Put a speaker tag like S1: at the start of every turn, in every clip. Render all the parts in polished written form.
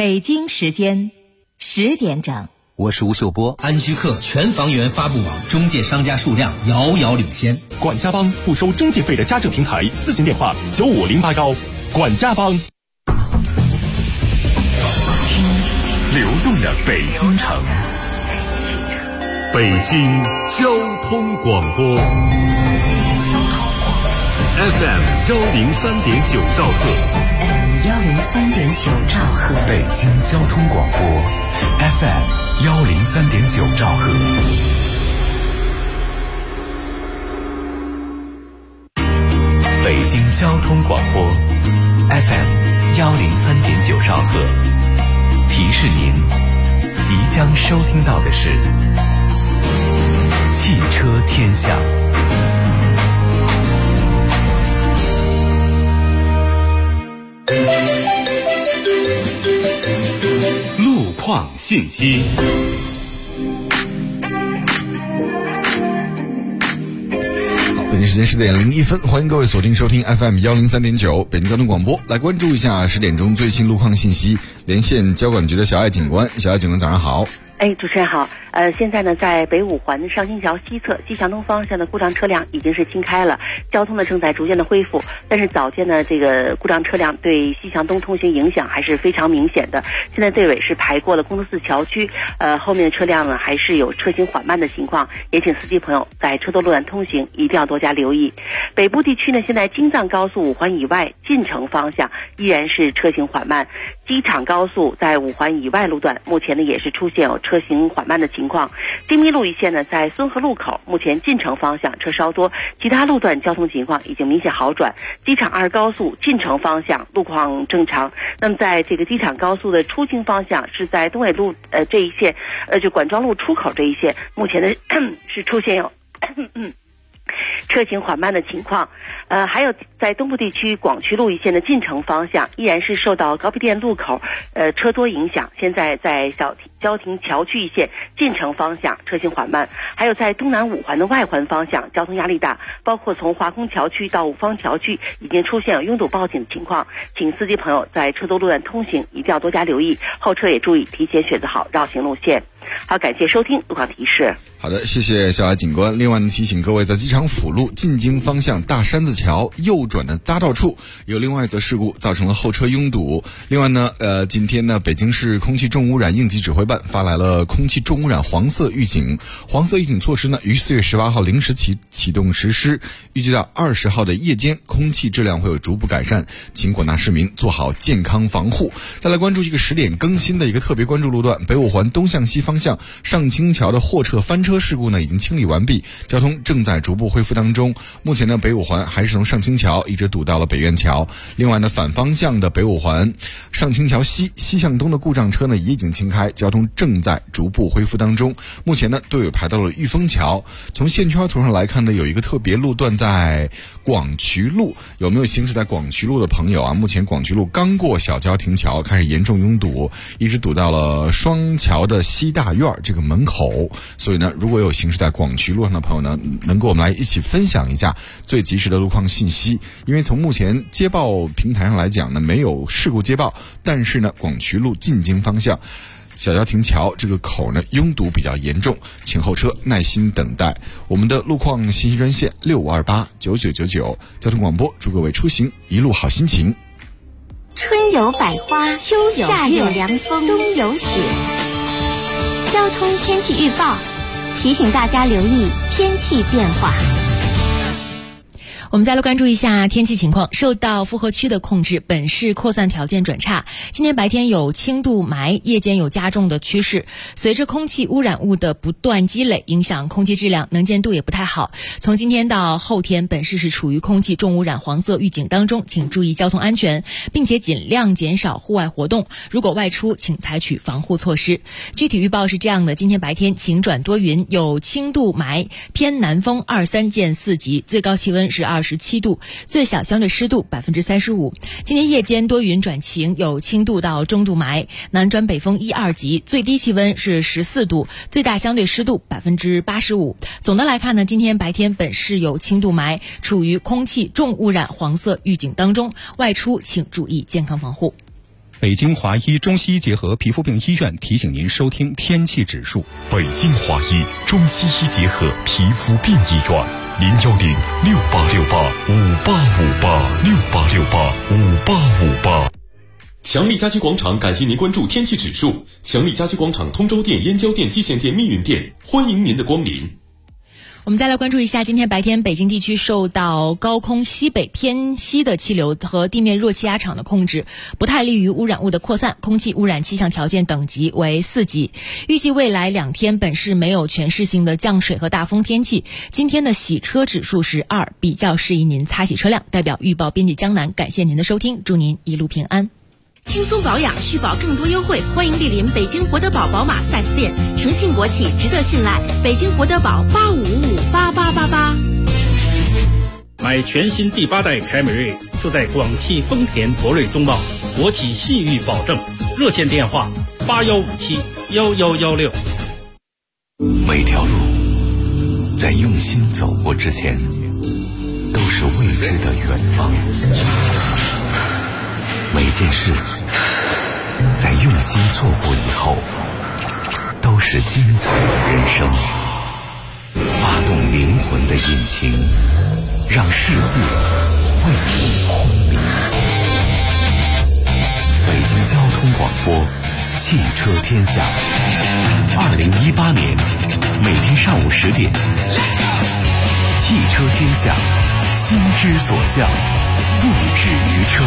S1: 北京时间10点整。
S2: 我是吴秀波。
S3: 安居客全房源发布网中介商家数量遥遥领先。
S4: 管家帮不收中介费的家政平台，咨询电话95081。管家帮。流动的北京城，北京交通广播 FM 103.9兆赫
S1: 103.9兆赫，
S2: 北京交通广播 FM 103.9兆赫。北京交通广播 FM 103.9兆赫。提示您，即将收听到的是汽车天下。
S4: 路况信息。
S5: 北京时间10点01分，欢迎各位锁定收听 FM 103.9北京交通广播，来关注一下10点钟最新路况信息。连线交管局的小艾警官，小艾警官早上好。
S6: 主持人好。现在呢，在北五环上清桥西侧西向东方向的故障车辆已经是清开了，交通呢正在逐渐的恢复。但是早间呢，这个故障车辆对西向东通行影响还是非常明显的。现在队尾是排过了公路4桥区，后面的车辆呢还是有车行缓慢的情况，也请司机朋友在车多路段通行一定要多加留意。北部地区呢，现在京藏高速5环以外进城方向依然是车行缓慢，机场高速在5环以外路段目前呢也是出现有车行缓慢的情况。京密路一线呢，在孙河路口目前进城方向车稍多，其他路段交通情况已经明显好转。机场2高速进城方向路况正常。那么在这个机场高速的出京方向是在东纬路这一线，就管庄路出口这一线，目前的是出现有车行缓慢的情况。还有在东部地区广渠路一线的进城方向依然是受到高碑店路口车多影响，现在在交亭桥区一线进城方向车行缓慢。还有在东南5环的外环方向交通压力大，包括从华空桥区到五方桥区已经出现了拥堵报警的情况，请司机朋友在车多路段通行一定要多加留意，后车也注意提前选择好绕行路线。好，感谢收听路况提示。
S5: 好的，谢谢小艾警官。另外呢，提醒各位，在机场辅路进京方向大山子桥右转的匝道处有另外一则事故，造成了后车拥堵。另外呢，今天呢，北京市空气重污染应急指挥办发来了空气重污染黄色预警。黄色预警措施呢，于4月18号0时启动实施，预计到20号的夜间空气质量会有逐步改善，请广大市民做好健康防护。再来关注一个10点更新的一个特别关注路段，北五环东向西方向上清桥的货车翻车事故呢已经清理完毕，交通正在逐步恢复当中。目前呢，北五环还是从上清桥一直堵到了北苑桥。另外呢，反方向的北五环上清桥西向东的故障车呢也已经清开，交通正在逐步恢复当中。目前呢，队尾排到了玉峰桥。从线圈图上来看呢，有一个特别路段在广渠路，有没有行驶在广渠路的朋友啊？目前广渠路刚过小交亭桥开始严重拥堵，一直堵到了双桥的西大院这个门口。所以呢，如果有行驶在广渠路上的朋友呢，能跟我们来一起分享一下最及时的路况信息。因为从目前接报平台上来讲呢，没有事故接报，但是呢，广渠路进京方向小交亭桥这个口呢拥堵比较严重，请后车耐心等待。我们的路况信息专线65289999，交通广播，祝各位出行一路好心情。
S7: 春有百花，秋有夏有凉风，冬有雪。交通天气预报提醒大家留意天气变化。
S1: 我们再来关注一下天气情况。受到负荷区的控制，本市扩散条件转差，今天白天有轻度霾，夜间有加重的趋势。随着空气污染物的不断积累，影响空气质量，能见度也不太好。从今天到后天，本市是处于空气重污染黄色预警当中，请注意交通安全，并且尽量减少户外活动。如果外出，请采取防护措施。具体预报是这样的：今天白天晴转多云，有轻度霾，偏南风2、3见4级，最高气温是27度，最小相对湿度35%。今天夜间多云转晴，有轻度到中度霾，南转北风1、2级，最低气温是14度，最大相对湿度85%。总的来看呢，今天白天本市有轻度霾，处于空气重污染黄色预警当中，外出请注意健康防护。
S8: 北京华医中西医结合皮肤病医院提醒您收听天气指数。
S4: 北京华医中西医结合皮肤病医院，0106868585858
S9: 强力家居广场感谢您关注天气指数。强力家居广场通州店、燕郊店、蓟县店、密云店，欢迎您的光临。
S1: 我们再来关注一下，今天白天北京地区受到高空西北偏西的气流和地面弱气压场的控制，不太利于污染物的扩散，空气污染气象条件等级为4级。预计未来2天本市没有全市性的降水和大风天气。今天的洗车指数是2，比较适宜您擦洗车辆。代表预报编辑江南，感谢您的收听，祝您一路平安。
S10: 轻松保养，续保更多优惠，欢迎莅临北京博德堡宝马 4S 店，诚信国企，值得信赖。北京博德堡85558888。
S11: 买全新第8代凯美瑞，就在广汽丰田博瑞东茂，国企信誉保证。热线电话81571116。
S2: 每条路在用心走过之前，都是未知的远方。每件事在用心做过以后，都是精彩的人生。发动灵魂的引擎，让世界为你轰鸣。北京交通广播，汽车天下。2018年每天上午10点，汽车天下，心之所向，不止于车。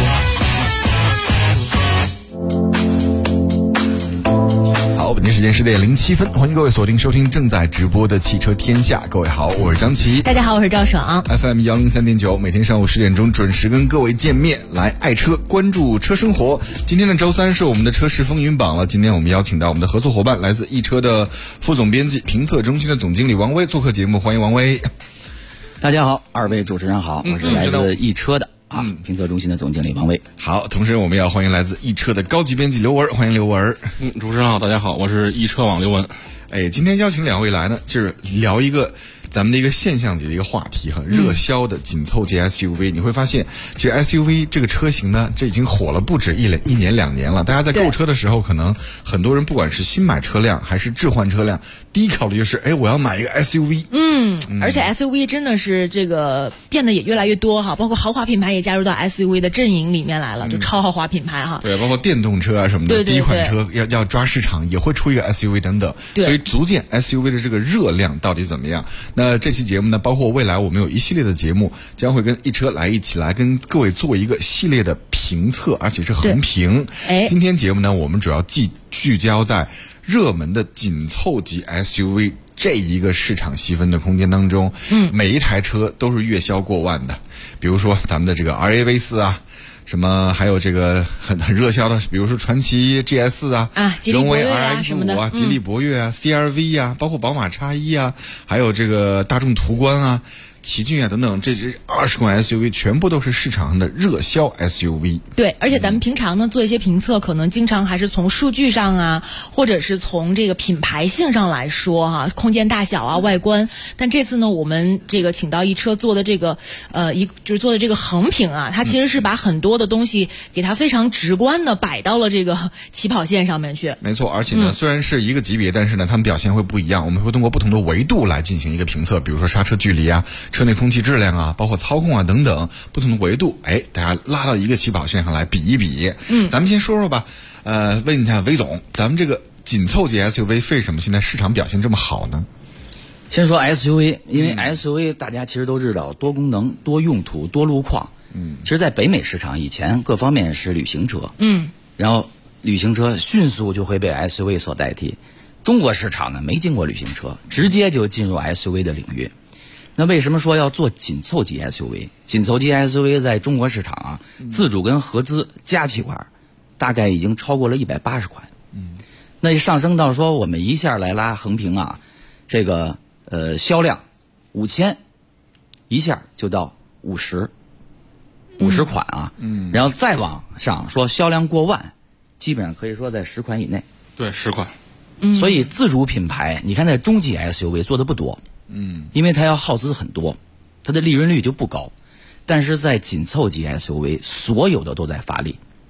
S5: 好，北京时间10点07分，欢迎各位锁定收听正在直播的汽车天下。各位好，我是张琪。
S1: 大家好，我是赵爽。
S5: FM 103.9，每天上午10点钟准时跟各位见面，来爱车，关注车生活。今天的周3是我们的车市风云榜了。今天我们邀请到我们的合作伙伴，来自易车的副总编辑、评测中心的总经理王威做客节目，欢迎王威。
S12: 大家好，二位主持人好，我是来自易车的。评测中心的总经理王威。
S5: 好，同时我们要欢迎来自易车的高级编辑刘文，欢迎刘文。
S13: 主持人好，大家好，我是易车网刘文。
S5: 今天邀请2位来呢，就是聊一个咱们的一个现象级的一个话题哈，热销的紧凑级 SUV。你会发现，其实 SUV 这个车型呢，这已经火了不止1年2年了。大家在购车的时候，可能很多人不管是新买车辆还是置换车辆，第一考虑就是，我要买一个 SUV。
S1: 而且 SUV 真的是这个变得也越来越多哈，包括豪华品牌也加入到 SUV 的阵营里面来了，就超豪华品牌哈。
S5: 对，包括电动车啊什么的，第一款车要抓市场，也会出一个 SUV 等等。所以足见 SUV 的这个热量到底怎么样。那这期节目呢，包括未来我们有一系列的节目，将会跟易车一起来跟各位做一个系列的评测，而且是横评。今天节目呢，我们主要聚焦在热门的紧凑级 SUV 这一个市场细分的空间当中。每一台车都是月销过万的，比如说咱们的这个 RAV4 啊，什么还有这个很热销的，比如说传祺 GS 啊，荣威 RX5 啊，吉利博越啊，CR-V 啊，包括宝马 X1 啊，还有这个大众途观啊，奇骏啊等等，这20款 SUV 全部都是市场上的热销 SUV。
S1: 对，而且咱们平常呢做一些评测，可能经常还是从数据上啊，或者是从这个品牌性上来说哈，空间大小啊、外观。但这次呢，我们这个请到易车做的这个就是做的这个横评啊，它其实是把很多的东西给它非常直观的摆到了这个起跑线上面去。
S5: 没错，而且呢，虽然是一个级别，但是呢，他们表现会不一样。我们会通过不同的维度来进行一个评测，比如说刹车距离啊、车内空气质量啊，包括操控啊等等不同的维度，大家拉到一个起跑线上来比一比。咱们先说说吧，问一下韦总，咱们这个紧凑级 SUV 为什么现在市场表现这么好呢？
S12: 先说 SUV， 因为 SUV 大家其实都知道多功能、多用途、多路况。其实在北美市场以前各方面是旅行车，然后旅行车迅速就会被 SUV 所代替。中国市场呢没经过旅行车，直接就进入 SUV 的领域。那为什么说要做紧凑级 SUV？ 紧凑级 SUV 在中国市场啊，自主跟合资加起块，大概已经超过了180款。那上升到说我们一下来拉横评啊，这个销量5000，一下就到50款啊。然后再往上说销量过万，基本上可以说在10款以内。
S13: 对，10款。
S12: 所以自主品牌，你看在中级 SUV 做的不多。因为它要耗资很多，它的利润率就不高。但是在紧凑级 SUV， 所有的都在发力。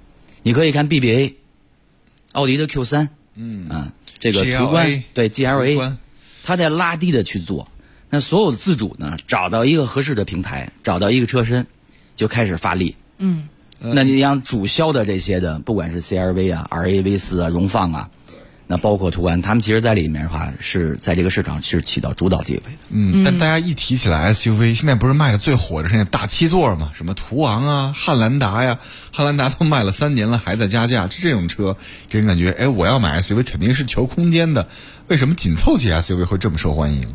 S12: 你可以看 BBA， 奥迪的 Q3， 这个途观对 GLA， 它在拉低的去做。那所有的自主呢，找到一个合适的平台，找到一个车身，就开始发力。那你像主销的这些的，不管是 CR-V 啊、RAV4 啊、荣放啊，那包括途观，他们其实在里面的话是在这个市场是起到主导地位的。
S5: 但大家一提起来 SUV， 现在不是卖的最火的是那大7座嘛，什么途昂啊、汉兰达呀，汉兰达都卖了3年了，还在加价。这种车给人感觉，我要买 SUV 肯定是求空间的，为什么紧凑级 SUV 会这么受欢迎？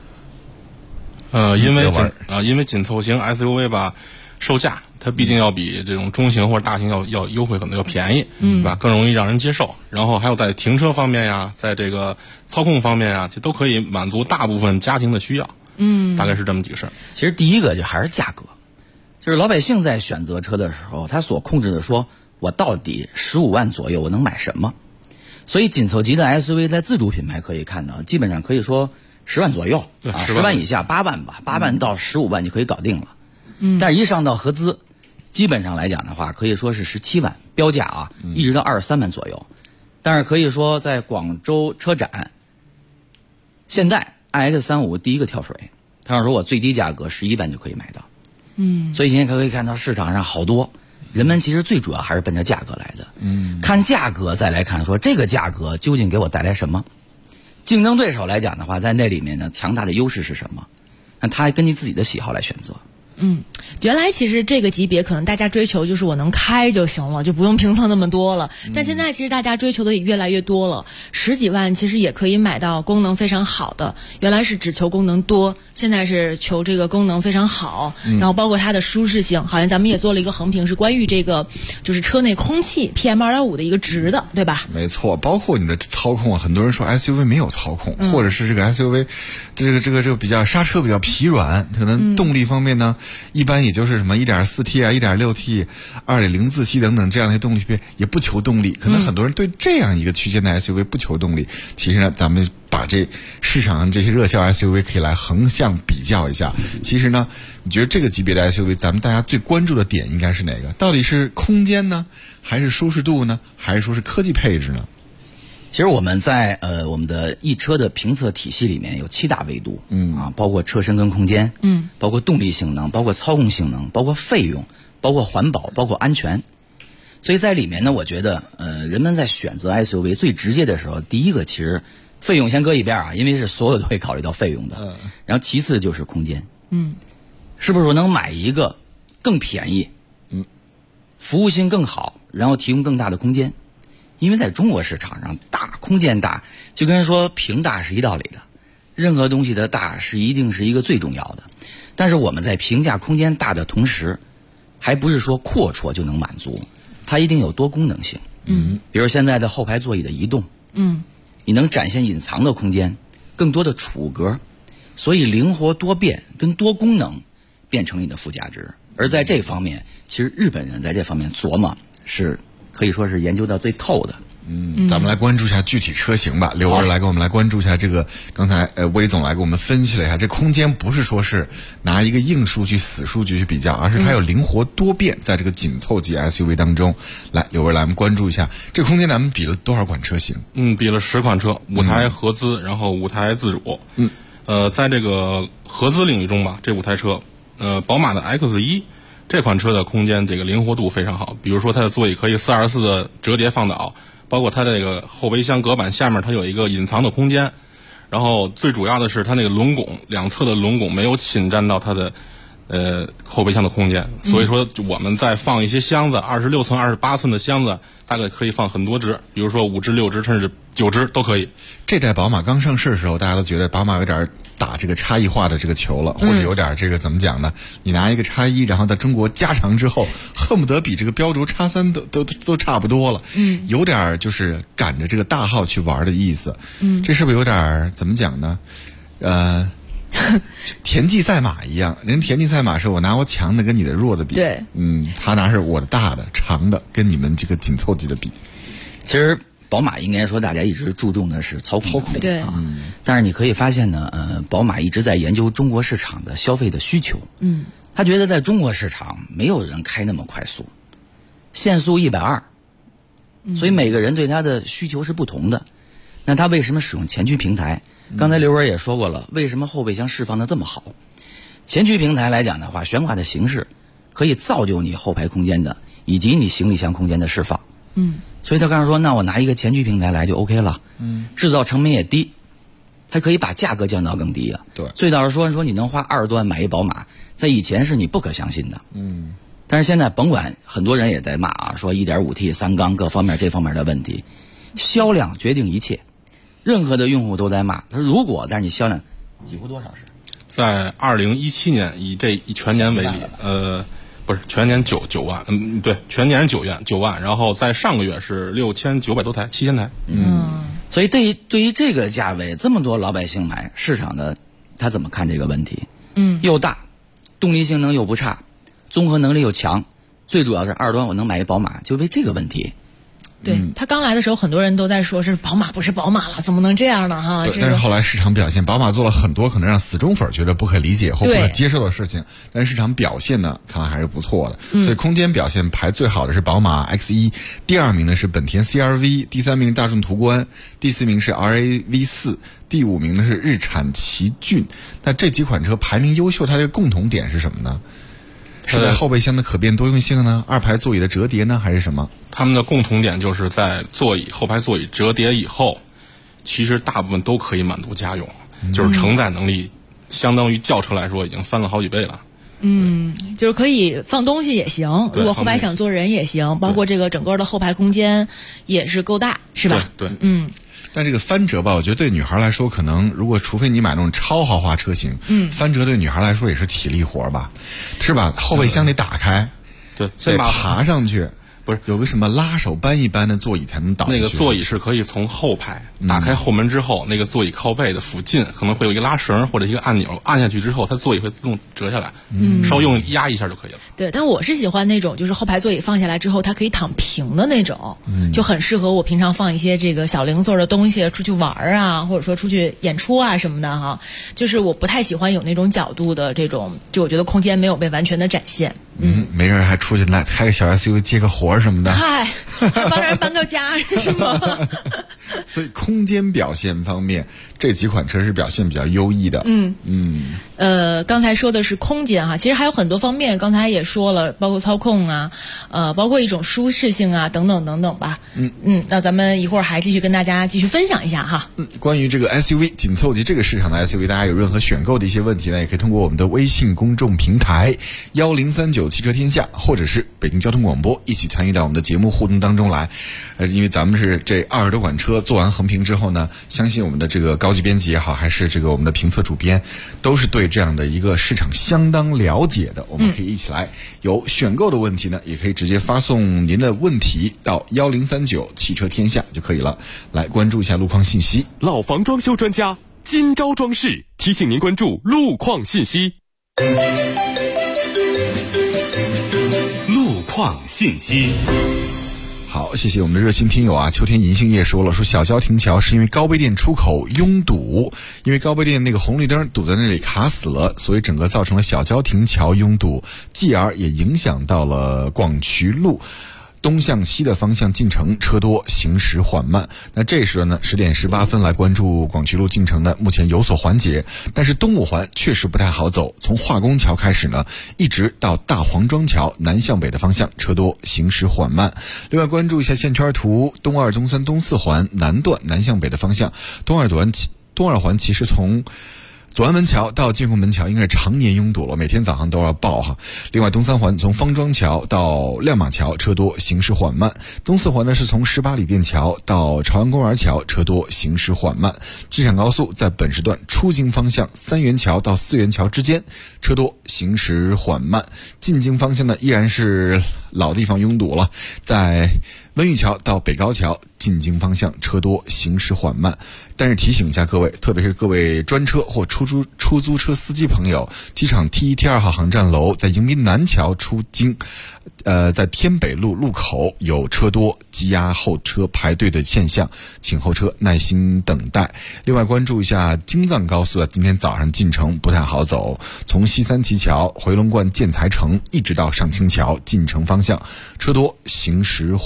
S13: 因为紧凑型 SUV 吧，售价它毕竟要比这种中型或者大型要优惠很多，要便宜，对吧？更容易让人接受。然后还有在停车方面呀，在这个操控方面呀，其实都可以满足大部分家庭的需要。大概是这么几个事儿。
S12: 其实第一个就还是价格，就是老百姓在选择车的时候，他所控制的说，我到底15万左右我能买什么？所以紧凑级的 SUV 在自主品牌可以看到，基本上可以说10万左右，10万以下8万吧，8万到15万就可以搞定了。但是一上到合资，基本上来讲的话，可以说是17万标价啊，一直到23万左右。但是可以说在广州车展，现代 iX35 第一个跳水，他说我最低价格11万就可以买到。所以现在可以看到市场上好多人们其实最主要还是奔着价格来的。看价格再来看说这个价格究竟给我带来什么？竞争对手来讲的话，在那里面呢，强大的优势是什么？那他根据自己的喜好来选择。
S1: 原来其实这个级别可能大家追求就是我能开就行了，就不用评测那么多了。但现在其实大家追求的也越来越多了，10几万其实也可以买到功能非常好的。原来是只求功能多，现在是求这个功能非常好，然后包括它的舒适性。好像咱们也做了一个横评，是关于这个就是车内空气 PM2.5 的一个值的，对吧？
S5: 没错，包括你的操控啊，很多人说 SUV 没有操控，或者是这个 SUV 这个比较刹车比较疲软，可能动力方面呢。一般也就是什么 1.4T 啊 1.6T 2.0自吸等等这样的动力配也不求动力，可能很多人对这样一个区间的 SUV 不求动力。其实呢，咱们把这市场上这些热销 SUV 可以来横向比较一下。其实呢，你觉得这个级别的 SUV 咱们大家最关注的点应该是哪个？到底是空间呢，还是舒适度呢，还是说是科技配置呢？
S12: 其实我们在我们的一车的评测体系里面有7大维度，包括车身跟空间，包括动力性能，包括操控性能，包括费用，包括环保，包括安全。所以在里面呢，我觉得人们在选择 SUV 最直接的时候，第一个其实费用先搁一边啊，因为是所有都会考虑到费用的。然后其次就是空间，是不是我能买一个更便宜，服务性更好，然后提供更大的空间？因为在中国市场上，大空间大就跟说屏大是一道理的，任何东西的大是一定是一个最重要的。但是我们在评价空间大的同时，还不是说阔绰就能满足，它一定有多功能性。比如现在的后排座椅的移动，你能展现隐藏的空间，更多的储格，所以灵活多变跟多功能变成你的附加值。而在这方面，其实日本人在这方面琢磨是可以说是研究到最透的。
S5: 咱们来关注一下具体车型吧。刘文来给我们来关注一下这个，刚才魏总来给我们分析了一下，这空间不是说是拿一个硬数据死数据去比较，而是它有灵活多变，在这个紧凑级 SUV 当中。来，刘文来我们关注一下这个空间，咱们比了多少款车型？
S13: 比了10款车，5台合资，然后5台自主。在这个合资领域中吧，这5台车，宝马的 X1这款车的空间这个灵活度非常好，比如说它的座椅可以424的折叠放倒，包括它这个后备箱隔板下面它有一个隐藏的空间，然后最主要的是它那个轮拱两侧的轮拱没有侵占到它的后备箱的空间，所以说我们再放一些箱子，26寸28寸的箱子大概可以放很多只，比如说5只6只甚至9只都可以。
S5: 这代宝马刚上市的时候，大家都觉得宝马有点打这个差异化的这个球了，或者有点这个怎么讲呢？你拿一个X1，然后在中国加长之后，恨不得比这个标轴X3都差不多了。有点就是赶着这个大号去玩的意思。这是不是有点怎么讲呢？田忌赛马一样，人田忌赛马是我拿我强的跟你的弱的比，
S1: 对，
S5: 他拿是我的大的长的跟你们这个紧凑级的比。
S12: 其实宝马应该说大家一直注重的是操控能力，
S1: 对
S12: 啊，但是你可以发现呢，宝马一直在研究中国市场的消费的需求，他觉得在中国市场没有人开那么快速，限速120， 所以每个人对它的需求是不同的。那它为什么使用前驱平台？刚才刘文也说过了，为什么后备箱释放的这么好？前驱平台来讲的话，悬挂的形式可以造就你后排空间的以及你行李箱空间的释放。所以他刚才说，那我拿一个前驱平台来就 OK 了。制造成本也低，还可以把价格降到更低啊。
S5: 对，
S12: 最倒是说你能花20多万买一宝马，在以前是你不可相信的。但是现在甭管，很多人也在骂啊，说 1.5T 3缸各方面这方面的问题，销量决定一切。任何的用户都在骂他说，如果但是你销量几乎多少是？
S13: 在2017年以这一全年为例，不是全年9万，对，全年是9万，然后在上个月是6900多台，7000台。
S12: 所以对于这个价位，这么多老百姓买，市场的他怎么看这个问题？又大，动力性能又不差，综合能力又强，最主要是20多万我能买一宝马，就为这个问题。
S1: 对，他刚来的时候，很多人都在说是宝马不是宝马了，怎么能这样呢？哈，
S5: 对，但是后来市场表现，宝马做了很多可能让死忠粉觉得不可理解或不可接受的事情，但是市场表现呢，看来还是不错的。所以空间表现排最好的是宝马 X1，第2名呢是本田 CR-V， 第3名大众途观，第4名是 RAV4， 第5名呢是日产奇骏。那这几款车排名优秀，它的共同点是什么呢？是在后备箱的可变多用性呢，2排座椅的折叠呢，还是什么？
S13: 他们的共同点就是在后排座椅折叠以后，其实大部分都可以满足家用，就是承载能力相当于轿车来说已经翻了好几倍了。
S1: 就是可以放东西也行，如果后排想坐人也行，包括这个整个的后排空间也是够大，是吧？
S13: 对，
S5: 但这个翻折吧，我觉得对女孩来说，可能除非你买那种超豪华车型，翻折对女孩来说也是体力活吧，是吧？后备箱得打开，
S13: 对，
S5: 再爬上去，不是有个什么拉手搬一搬的座椅才能倒进去。
S13: 那个座椅是可以从后排打开后门之后，那个座椅靠背的附近可能会有一个拉绳或者一个按钮，按下去之后，它座椅会自动折下来，稍用压一下就可以了。
S1: 对，但我是喜欢那种就是后排座椅放下来之后它可以躺平的那种，就很适合我平常放一些这个小零碎的东西出去玩啊，或者说出去演出啊什么的哈。就是我不太喜欢有那种角度的这种，就我觉得空间没有被完全的展现。
S5: 没人还出去来开个小 SUV 接个活什么的，
S1: 嗨，帮人搬个家是吗？
S5: 所以空间表现方面，这几款车是表现比较优异的。
S1: 刚才说的是空间哈，其实还有很多方面，刚才也说了，包括操控啊，包括一种舒适性啊，等等等等吧。那咱们一会儿还继续跟大家继续分享一下哈。
S5: 关于这个 SUV 紧凑级这个市场的 SUV， 大家有任何选购的一些问题呢，也可以通过我们的微信公众平台1039汽车天下，或者是北京交通广播一起参与到我们的节目互动当中来。因为咱们是这20多款车做完横评之后呢，相信我们的这个高级编辑也好，还是这个我们的评测主编，都是对这样的一个市场相当了解的。我们可以一起来，有选购的问题呢，也可以直接发送您的问题到1039汽车天下就可以了。来关注一下路况信息。
S4: 老房装修专家金招装饰提醒您关注路况信息。路况信息。
S5: 好，谢谢我们的热心听友啊，秋天银杏叶说小郊亭桥是因为高碑店出口拥堵，因为高碑店那个红绿灯堵在那里卡死了，所以整个造成了小郊亭桥拥堵，继而也影响到了广渠路东向西的方向进城车多，行驶缓慢。那这时候呢10点18分来关注广渠路进城呢，目前有所缓解，但是东五环确实不太好走，从化工桥开始呢，一直到大黄庄桥南向北的方向车多，行驶缓慢。另外关注一下线圈图，东2、东3、东4环南段南向北的方向，东二环其实从左安门桥到建国门桥应该是常年拥堵了，每天早上都要爆哈。另外东3环从方庄桥到亮马桥车多，行驶缓慢。东4环呢是从18里店桥到朝阳公园桥车多，行驶缓慢。机场高速在本时段出京方向三元桥到四元桥之间车多，行驶缓慢。进京方向呢依然是老地方拥堵了，在温榆桥到北高桥进京方向车多，行驶缓慢。但是提醒一下各位，特别是各位专车或出租车司机朋友，机场 T1、T2 号航站楼在迎宾南桥出京，在天北路路口有车多积压候车排队的现象，请候车耐心等待。另外关注一下京藏高速今天早上进城不太好走，从西三旗桥回龙观建材城一直到上清桥进城方向车多，行驶缓慢。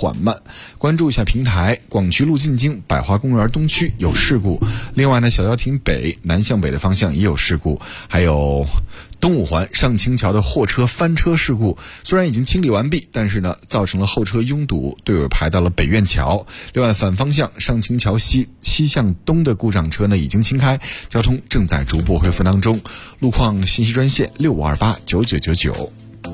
S5: 关注一下平台，广渠路进京百花公园东区有事故，另外呢小腰亭北南向北的方向也有事故，还有东五环上清桥的货车翻车事故，虽然已经清理完毕，但是呢造成了后车拥堵，队尾排到了北苑桥。另外反方向上清桥西向东的故障车呢已经清开，交通正在逐步恢复当中。路况信息专线65289999。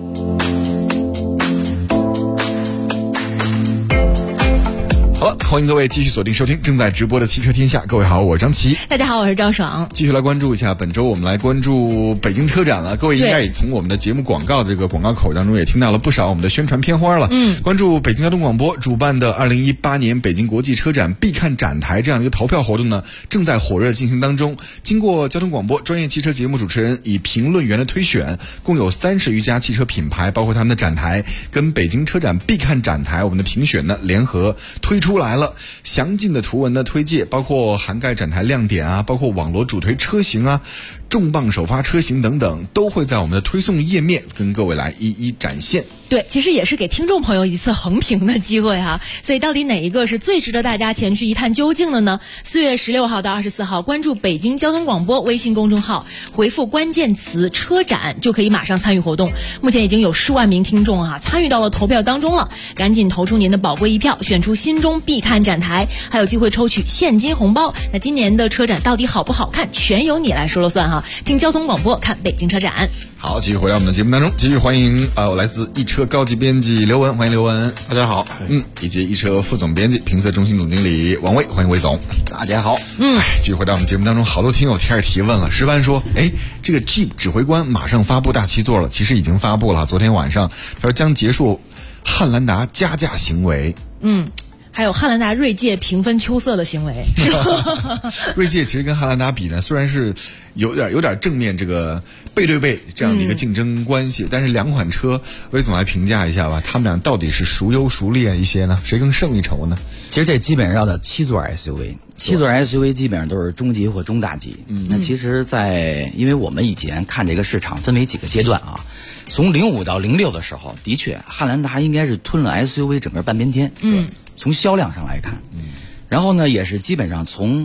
S5: 好了，欢迎各位继续锁定收听正在直播的汽车天下。各位好，我是张琪。
S1: 大家好，我是赵爽。
S5: 继续来关注一下本周我们来关注北京车展了。各位应该也从我们的节目广告这个广告口当中也听到了不少我们的宣传片花了。关注北京交通广播主办的2018年北京国际车展必看展台这样的一个投票活动呢，正在火热进行当中。经过交通广播专业汽车节目主持人以评论员的推选，共有30余家汽车品牌，包括他们的展台跟北京车展必看展台我们的评选呢联合推出来了。详尽的图文的推介，包括涵盖展台亮点啊，包括网罗主推车型啊，重磅首发车型等等，都会在我们的推送页面跟各位来一一展现。
S1: 对，其实也是给听众朋友一次横评的机会哈。所以到底哪一个是最值得大家前去一探究竟的呢？4月16号到24号，关注北京交通广播微信公众号，回复关键词车展就可以马上参与活动。目前已经有10万名听众参与到了投票当中了，赶紧投出您的宝贵一票，选出心中必看展台，还有机会抽取现金红包。那今年的车展到底好不好看，全由你来说了算哈。听交通广播，看北京车展。
S5: 好，继续回到我们的节目当中，继续欢迎来自易车高级编辑刘文，欢迎刘文。
S13: 大家好。
S5: 以及易车副总编辑评测中心总经理王威，欢迎魏总。
S12: 大家好。
S5: 继续回到我们节目当中，好多听友开始提问了。石帆说，这个 Jeep 指挥官马上发布大七座了，其实已经发布了，昨天晚上他说将结束汉兰达加价行为。
S1: 还有汉兰达、锐界平分秋色的行为，是吧？
S5: 锐界其实跟汉兰达比呢，虽然是有点正面这个背对背这样的一个竞争关系，但是两款车，魏总来评价一下吧，他们俩到底是孰优孰劣一些呢？谁更胜一筹呢？
S12: 其实这基本上叫的7座 SUV，7座 SUV 基本上都是中级或中大级。那其实因为我们以前看这个市场分为几个阶段啊，从05到06的时候，的确汉兰达应该是吞了 SUV 整个半边天。从销量上来看，然后呢，也是基本上从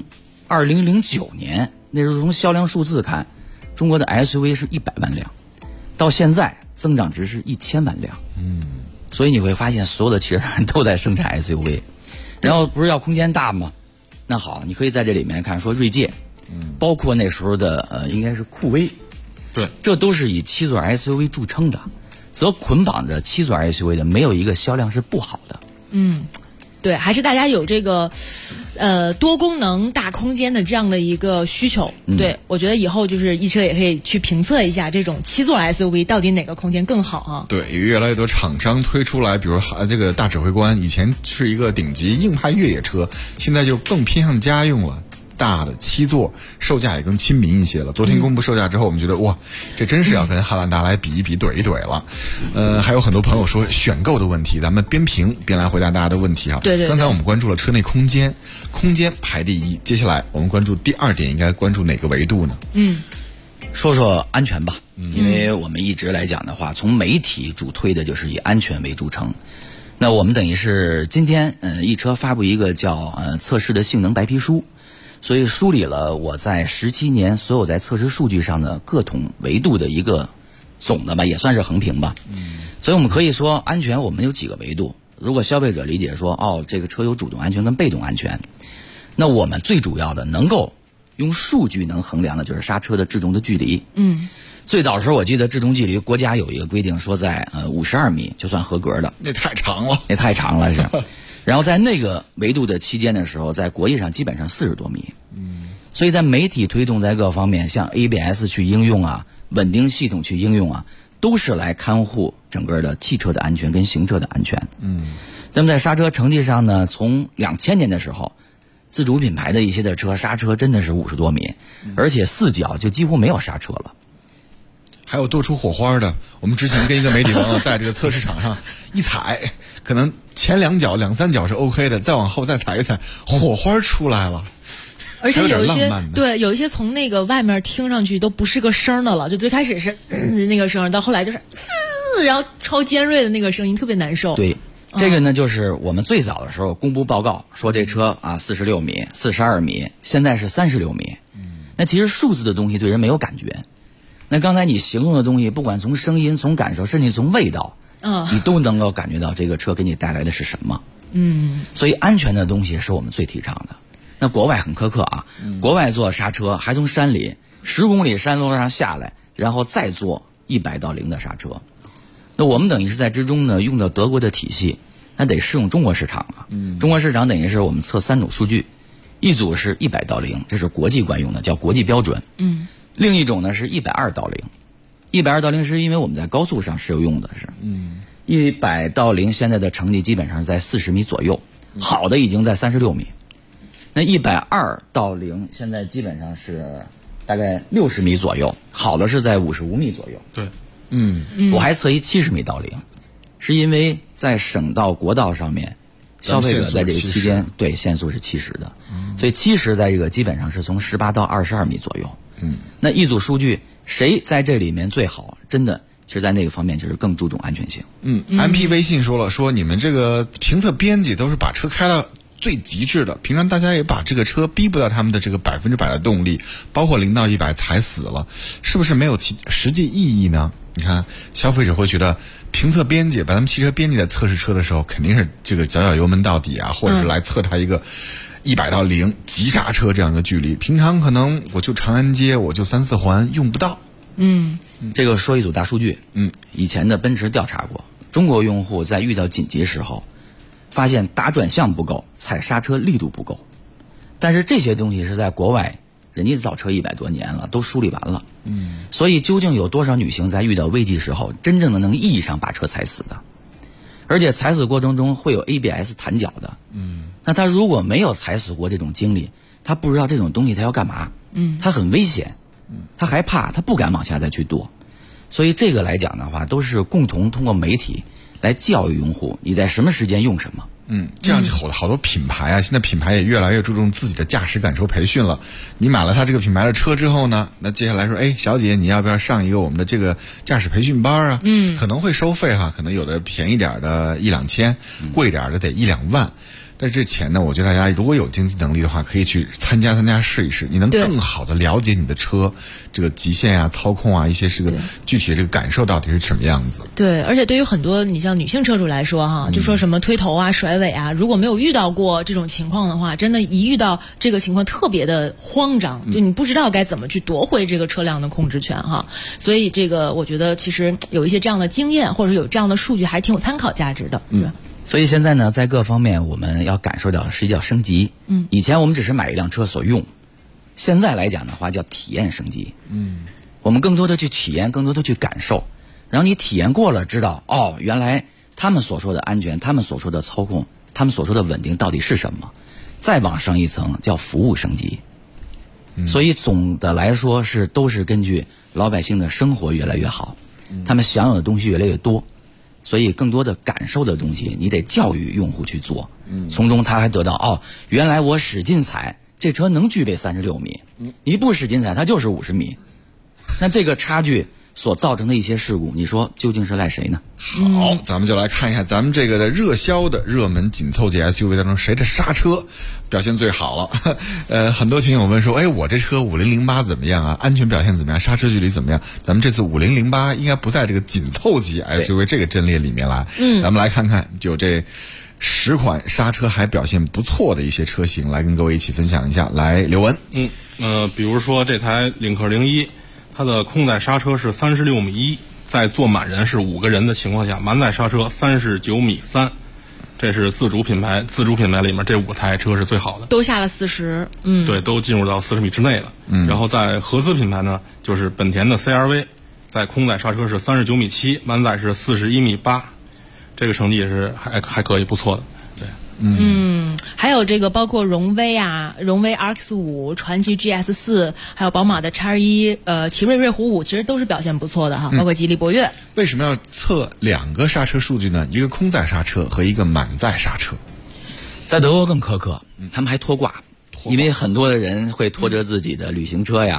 S12: 2009年那时候从销量数字看，中国的 SUV 是100万辆，到现在增长值是1000万辆。所以你会发现所有的汽车厂都在生产 SUV， 然后不是要空间大吗？那好，你可以在这里面看说锐界，包括那时候的应该是酷威，
S13: 对，
S12: 这都是以7座 SUV 著称的，则捆绑着7座 SUV 的没有一个销量是不好的。
S1: 对，还是大家有这个多功能大空间的这样的一个需求。对，我觉得以后就是易车也可以去评测一下这种7座 SUV 到底哪个空间更好啊。
S5: 对，有越来越多厂商推出来，比如这个大指挥官以前是一个顶级硬派越野车，现在就更偏向家用了，大的7座，售价也更亲民一些了。昨天公布售价之后，我们觉得哇，这真是要跟汉兰达来比一比、怼一怼了。还有很多朋友说选购的问题，咱们边评边来回答大家的问题啊。
S1: 对。
S5: 刚才我们关注了车内空间排第一，接下来我们关注第2点，应该关注哪个维度呢？
S12: 说说安全吧，因为我们一直来讲的话，从媒体主推的就是以安全为著称。那我们等于是今天易车发布一个叫测试的性能白皮书。所以梳理了我在17年所有在测试数据上的各种维度的一个总的吧，也算是横评吧。所以我们可以说安全我们有几个维度。如果消费者理解说这个车有主动安全跟被动安全，那我们最主要的能够用数据能衡量的就是刹车的制动的距离。最早的时候我记得制动距离国家有一个规定说在52米就算合格的。
S5: 那太长了
S12: 是。然后在那个维度的期间的时候，在国际上基本上40多米。所以在媒体推动在各方面，像 ABS 去应用啊，稳定系统去应用啊，都是来看护整个的汽车的安全跟行车的安全。那么在刹车成绩上呢，从2000年的时候，自主品牌的一些的车刹车真的是50多米，而且4脚就几乎没有刹车了。
S5: 还有多出火花的，我们之前跟一个媒体朋友在这个测试场上一踩，可能前2脚、2-3脚是 OK 的，再往后再踩一踩，火花出来了。
S1: 而且有一些从那个外面听上去都不是个声的了，就最开始是那个声，到后来就是然后超尖锐的那个声音，特别难受。
S12: 对， 这个呢，就是我们最早的时候公布报告说这车啊46米、42米，现在是36米。那其实数字的东西对人没有感觉。那刚才你形容的东西，不管从声音、从感受，甚至从味道，你都能够感觉到这个车给你带来的是什么。所以安全的东西是我们最提倡的。那国外很苛刻啊，国外做刹车还从山里10公里山路上下来，然后再做100到0的刹车。那我们等于是在之中呢用到德国的体系，那得适用中国市场了。中国市场等于是我们测3种数据，一组是100到0，这是国际惯用的，叫国际标准。另一种呢是120到0，120到0是因为我们在高速上是有用的，是。100到0现在的成绩基本上在40米左右，好的已经在36米。那120到0现在基本上是大概60米左右，好的是在55米左右。
S13: 对。
S12: 我还测一70米到0，是因为在省道、国道上面，消费者在这个期间对限速是70的，所以70在这个基本上是从18到22米左右。那一组数据谁在这里面最好，真的其实在那个方面就是更注重安全性。
S5: MP 微信说你们这个评测编辑都是把车开到最极致的，平常大家也把这个车逼不到他们的这个100%的动力，包括0到100踩死了，是不是没有实际意义呢？你看消费者会觉得评测编辑把他们汽车编辑在测试车的时候肯定是这个脚油门到底啊，或者是来测它一个100到0急刹车这样的距离，平常可能我就长安街我就3、4环用不到。
S12: 这个说一组大数据。以前的奔驰调查过，中国用户在遇到紧急时候发现打转向不够，踩刹车力度不够，但是这些东西是在国外人家造车100多年了，都梳理完了。所以究竟有多少女性在遇到危急时候真正的能意义上把车踩死的？而且踩死过程中会有 ABS 弹脚的。那他如果没有踩死过这种经历，他不知道这种东西他要干嘛。他很危险，他害怕，他不敢往下再去躲。所以这个来讲的话，都是共同通过媒体来教育用户你在什么时间用什么。
S5: 这样就好多品牌啊，现在品牌也越来越注重自己的驾驶感受培训了。你买了他这个品牌的车之后呢，那接下来说，小姐你要不要上一个我们的这个驾驶培训班啊？可能会收费哈，可能有的便宜点的1、2千，贵点的得1、2万。但是这钱呢，我觉得大家如果有经济能力的话，可以去参加试一试，你能更好的了解你的车这个极限啊、操控啊，一些是个具体的这个感受到底是什么样子。
S1: 对，而且对于很多你像女性车主来说哈，就说什么推头啊、甩尾啊，如果没有遇到过这种情况的话，真的一遇到这个情况特别的慌张，就你不知道该怎么去夺回这个车辆的控制权哈。所以这个我觉得其实有一些这样的经验，或者有这样的数据，还是挺有参考价值的。
S12: 所以现在呢，在各方面我们要感受到是叫升级。以前我们只是买一辆车所用，现在来讲的话叫体验升级。我们更多的去体验，更多的去感受，然后你体验过了，知道原来他们所说的安全，他们所说的操控，他们所说的稳定到底是什么。再往上一层叫服务升级。所以总的来说都是根据老百姓的生活越来越好，他们享有的东西越来越多。所以更多的感受的东西，你得教育用户去做，从中他还得到原来我使劲踩，这车能具备36米，你不使劲踩，它就是50米。那这个差距所造成的一些事故，你说究竟是赖谁呢？
S5: 好，咱们就来看一下咱们这个的热销的热门紧凑级 SUV 当中，谁的刹车表现最好了？很多听友问说，我这车5008怎么样啊？安全表现怎么样？刹车距离怎么样？咱们这次5008应该不在这个紧凑级 SUV 这个阵列里面来。咱们来看看，就这10款刹车还表现不错的一些车型，来跟各位一起分享一下。来，刘文。
S13: 比如说这台领克01。它的空载刹车是36.1米，在坐满人是5个人的情况下，满载刹车39.3米，这是自主品牌里面这5台车是最好的，
S1: 都下了40，
S13: 对，都进入到40米之内了。然后在合资品牌呢，就是本田的 CR-V， 在空载刹车是39.7米，满载是41.8米，这个成绩也是还可以，不错的。
S1: 还有这个包括荣威啊，荣威 RX5、传祺 GS4，还有宝马的 X1，奇瑞瑞虎5，其实都是表现不错的哈，包括吉利博越。
S5: 为什么要测2个刹车数据呢？一个空载刹车和一个满载刹车。
S12: 在德国更苛刻，他们还拖挂，因为很多的人会拖着自己的旅行车呀，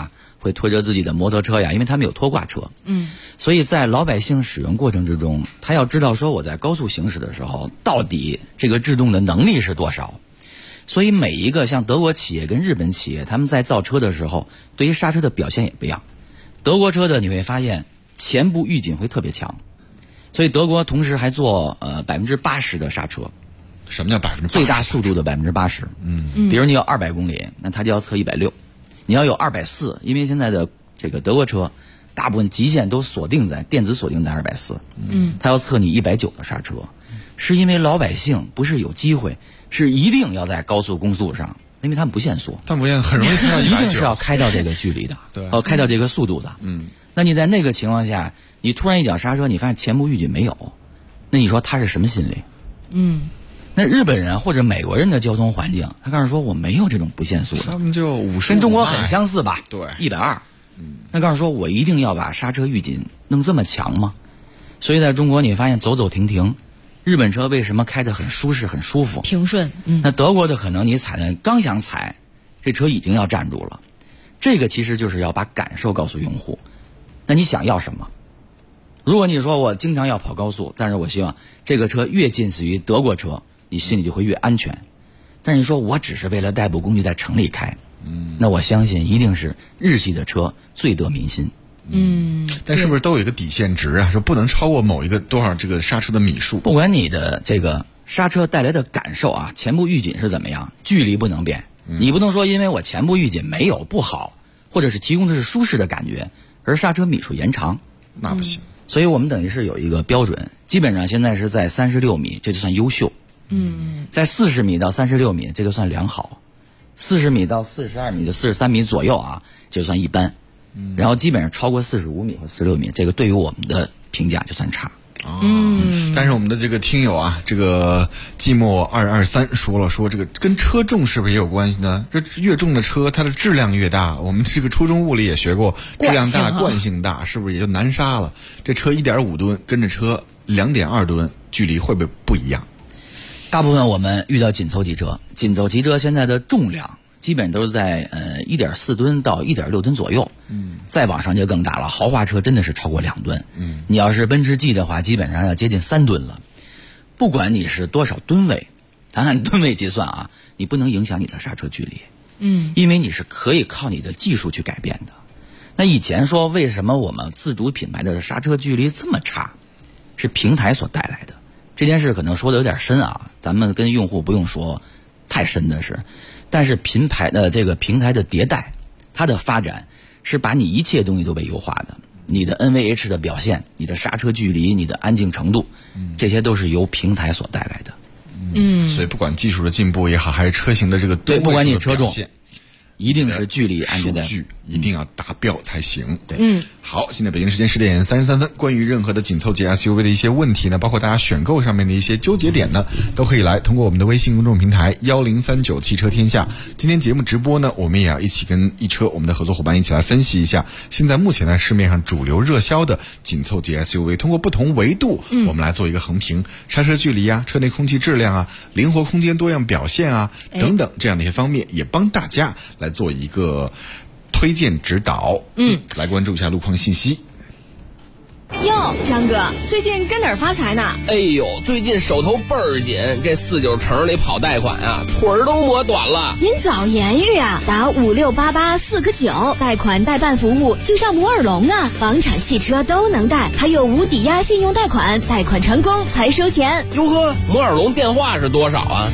S12: 会推着自己的摩托车呀，因为他们有拖挂车。所以在老百姓使用过程之中，他要知道说我在高速行驶的时候，到底这个制动的能力是多少。所以每一个像德国企业跟日本企业，他们在造车的时候，对于刹车的表现也不一样。德国车的你会发现前部预警会特别强，所以德国同时还做80%的刹车。
S5: 什么叫80%？
S12: 最大速度的80%。比如你有200公里，那它就要测160。你要有240，因为现在的这个德国车大部分极限都电子锁定在240。它要测你190的刹车，是因为老百姓不是有机会，是一定要在高速公路上，因为他们不限速，
S5: 很容易开到190，
S12: 一定是要开到这个距离的，
S5: 对，
S12: 开到这个速度的。那你在那个情况下，你突然一脚刹车，你发现前部预警没有，那你说他是什么心理？那日本人或者美国人的交通环境，他告诉说我没有这种不限速的，
S5: 他们就50，
S12: 跟中国很相似吧？
S5: 对
S12: ，120。他告诉说我一定要把刹车预警弄这么强吗？所以在中国你发现走走停停，日本车为什么开得很舒适很舒服
S1: 平顺？
S12: 那德国的可能你踩的刚想踩，这车已经要站住了。这个其实就是要把感受告诉用户。那你想要什么？如果你说我经常要跑高速，但是我希望这个车越近似于德国车，你心里就会越安全。但是你说我只是为了代步工具在城里开，那我相信一定是日系的车最得民心。
S5: 但是不是都有一个底线值啊？说不能超过某一个多少这个刹车的米数。
S12: 不管你的这个刹车带来的感受啊，前部预警是怎么样，距离不能变。你不能说因为我前部预警没有不好，或者是提供的是舒适的感觉，而刹车米数延长，
S5: 那不行。
S12: 所以我们等于是有一个标准，基本上现在是在36米，这就算优秀。在40米到36米，这个算良好。40米到42米，就43米左右啊，就算一般。然后基本上超过45米和46米，这个对于我们的评价就算差。
S5: 但是我们的这个听友啊，这个寂寞223说这个跟车重是不是也有关系呢？这越重的车，它的质量越大。我们这个初中物理也学过，质量大惯性大，是不是也就难刹了？这车1.5吨跟着车2.2吨，距离会不会不一样？
S12: 大部分我们遇到紧凑级车现在的重量基本都是在1.4吨到1.6吨左右。再往上就更大了，豪华车真的是超过2吨。你要是奔驰 G 的话，基本上要接近3吨了。不管你是多少吨位，咱按吨位计算啊，你不能影响你的刹车距离。因为你是可以靠你的技术去改变的。那以前说为什么我们自主品牌的刹车距离这么差，是平台所带来的。这件事可能说的有点深啊，咱们跟用户不用说太深的事。但是品牌的这个平台的迭代，它的发展是把你一切东西都被优化的，你的 NVH 的表现，你的刹车距离，你的安静程度，这些都是由平台所带来的。
S5: 所以不管技术的进步也好，还是车型的这个
S12: 对，不管你车重，一定是距离安全带，
S5: 数据一定要达标才行。对，好，现在北京时间10点33分，关于任何的紧凑级 SUV 的一些问题呢，包括大家选购上面的一些纠结点呢，都可以来通过我们的微信公众平台1039汽车天下。今天节目直播呢，我们也要一起跟易车我们的合作伙伴一起来分析一下，现在目前在市面上主流热销的紧凑级 SUV， 通过不同维度，我们来做一个横评，刹车距离啊，车内空气质量啊，灵活空间多样表现啊等等这样的一些方面，也帮大家来做一个推荐指导。来关注一下路况信息。
S14: 哟，张哥，最近跟哪儿发财呢？
S15: 哎呦，最近手头倍儿紧，这49城里跑贷款啊，腿儿都磨短了。
S14: 您早言语啊，打5688 4个9，贷款代办服务就上摩尔龙啊，房产、汽车都能贷，还有无抵押信用贷款，贷款成功才收钱。
S15: 哟呵，摩尔龙电话是多少啊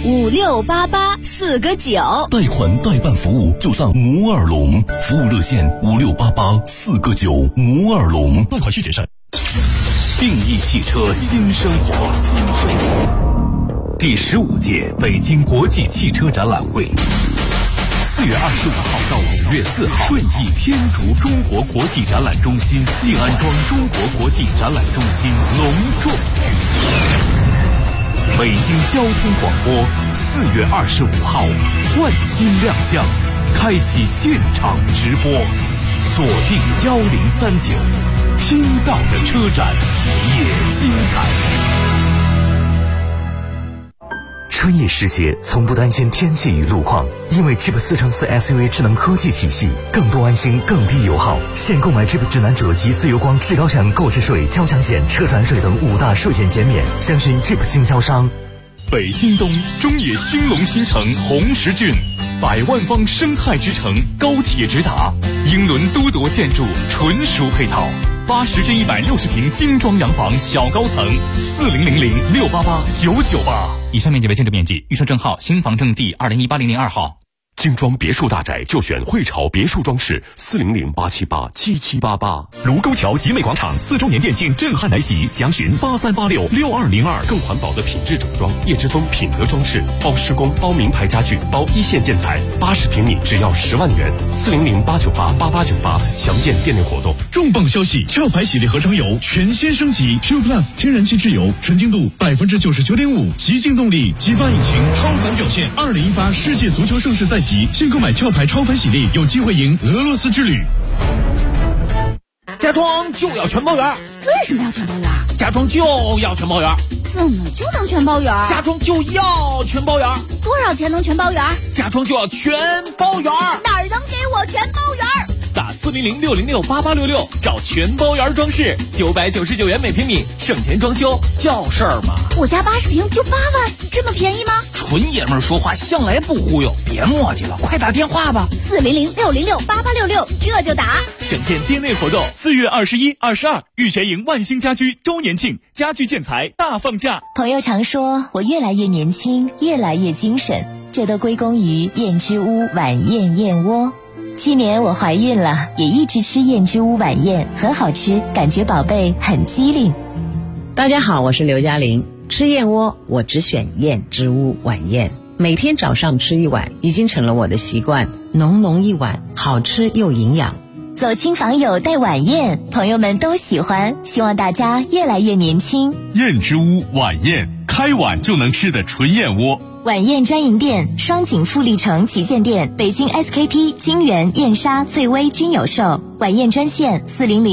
S14: ？5688 4个9，
S16: 贷款代办服务就上摩尔龙，服务热线5688 4个9，摩尔龙，贷款需谨慎。定义汽车新生活，第15届北京国际汽车展览会，4月25号到5月4号，顺义天竺中国国际展览中心、静安庄中国国际展览中心隆重举行。北京交通广播4月25号焕新亮相，开启现场直播，锁定1039。听到的车展也精彩。
S17: 春意时节，从不担心天气与路况，因为 Jeep 4x4 SUV 智能科技体系，更多安心，更低油耗。现购买 Jeep 指南者及自由光至高险购置税、交强险、车船税等5大税险减免，详询 Jeep 经销商。
S16: 北京东中野兴隆新城红石郡，100万方生态之城，高铁直达，英伦都铎建筑，纯属配套。80至160平精装洋房小高层，4000688998。
S18: 以上面积为建筑面积，预售证号新房证第20180002号。
S16: 精装别墅大宅就选汇潮别墅装饰，4008787788。卢沟桥集美广场4周年店庆震撼来袭，详询83866202。更环保的品质整装，叶之峰品德装饰，包施工、包名牌家具、包一线建材，80平米只要10万元，4008988898，详见店内活动。
S19: 重磅消息！壳牌洗涤合成油全新升级 ，Pure Plus 天然气质油，纯净度99.5%，极净动力，激发引擎，超凡表现。2018世界足球盛世在即。现购买壳牌超凡洗涤，有机会赢俄罗斯之旅。
S20: 家装就要全包圆。
S14: 为什么要全包圆？
S20: 家装就要全包圆。
S14: 怎么就能全包圆？
S20: 家装就要全包圆。
S14: 多少钱能全包圆？
S20: 家装就要全包圆。
S14: 哪儿能给我全包圆？
S20: 打40060688866找全包圆装饰，999元每平米，省钱装修叫事儿嘛。
S14: 我家80平就8万，这么便宜吗？
S20: 纯爷们儿说话向来不忽悠，别磨叽了，快打电话吧。
S14: 40060688866，这就打。
S20: 选见店内活动，4月21、22，玉泉营万兴家居周年庆，家具建材大放价。
S21: 朋友常说我越来越年轻，越来越精神，这都归功于燕之屋晚宴燕窝。去年我怀孕了，也一直吃燕之屋晚宴，很好吃，感觉宝贝很机灵。
S22: 大家好，我是刘嘉玲。吃燕窝我只选燕之屋晚宴，每天早上吃一碗，已经成了我的习惯。浓浓一碗，好吃又营养。
S21: 走亲访友带晚宴，朋友们都喜欢，希望大家越来越年轻。
S16: 燕之屋晚宴，开碗就能吃的纯燕窝。
S21: 晚宴专营店：双井富力城旗舰店、北京 SKP、金源、燕莎、翠微均有售。晚宴专线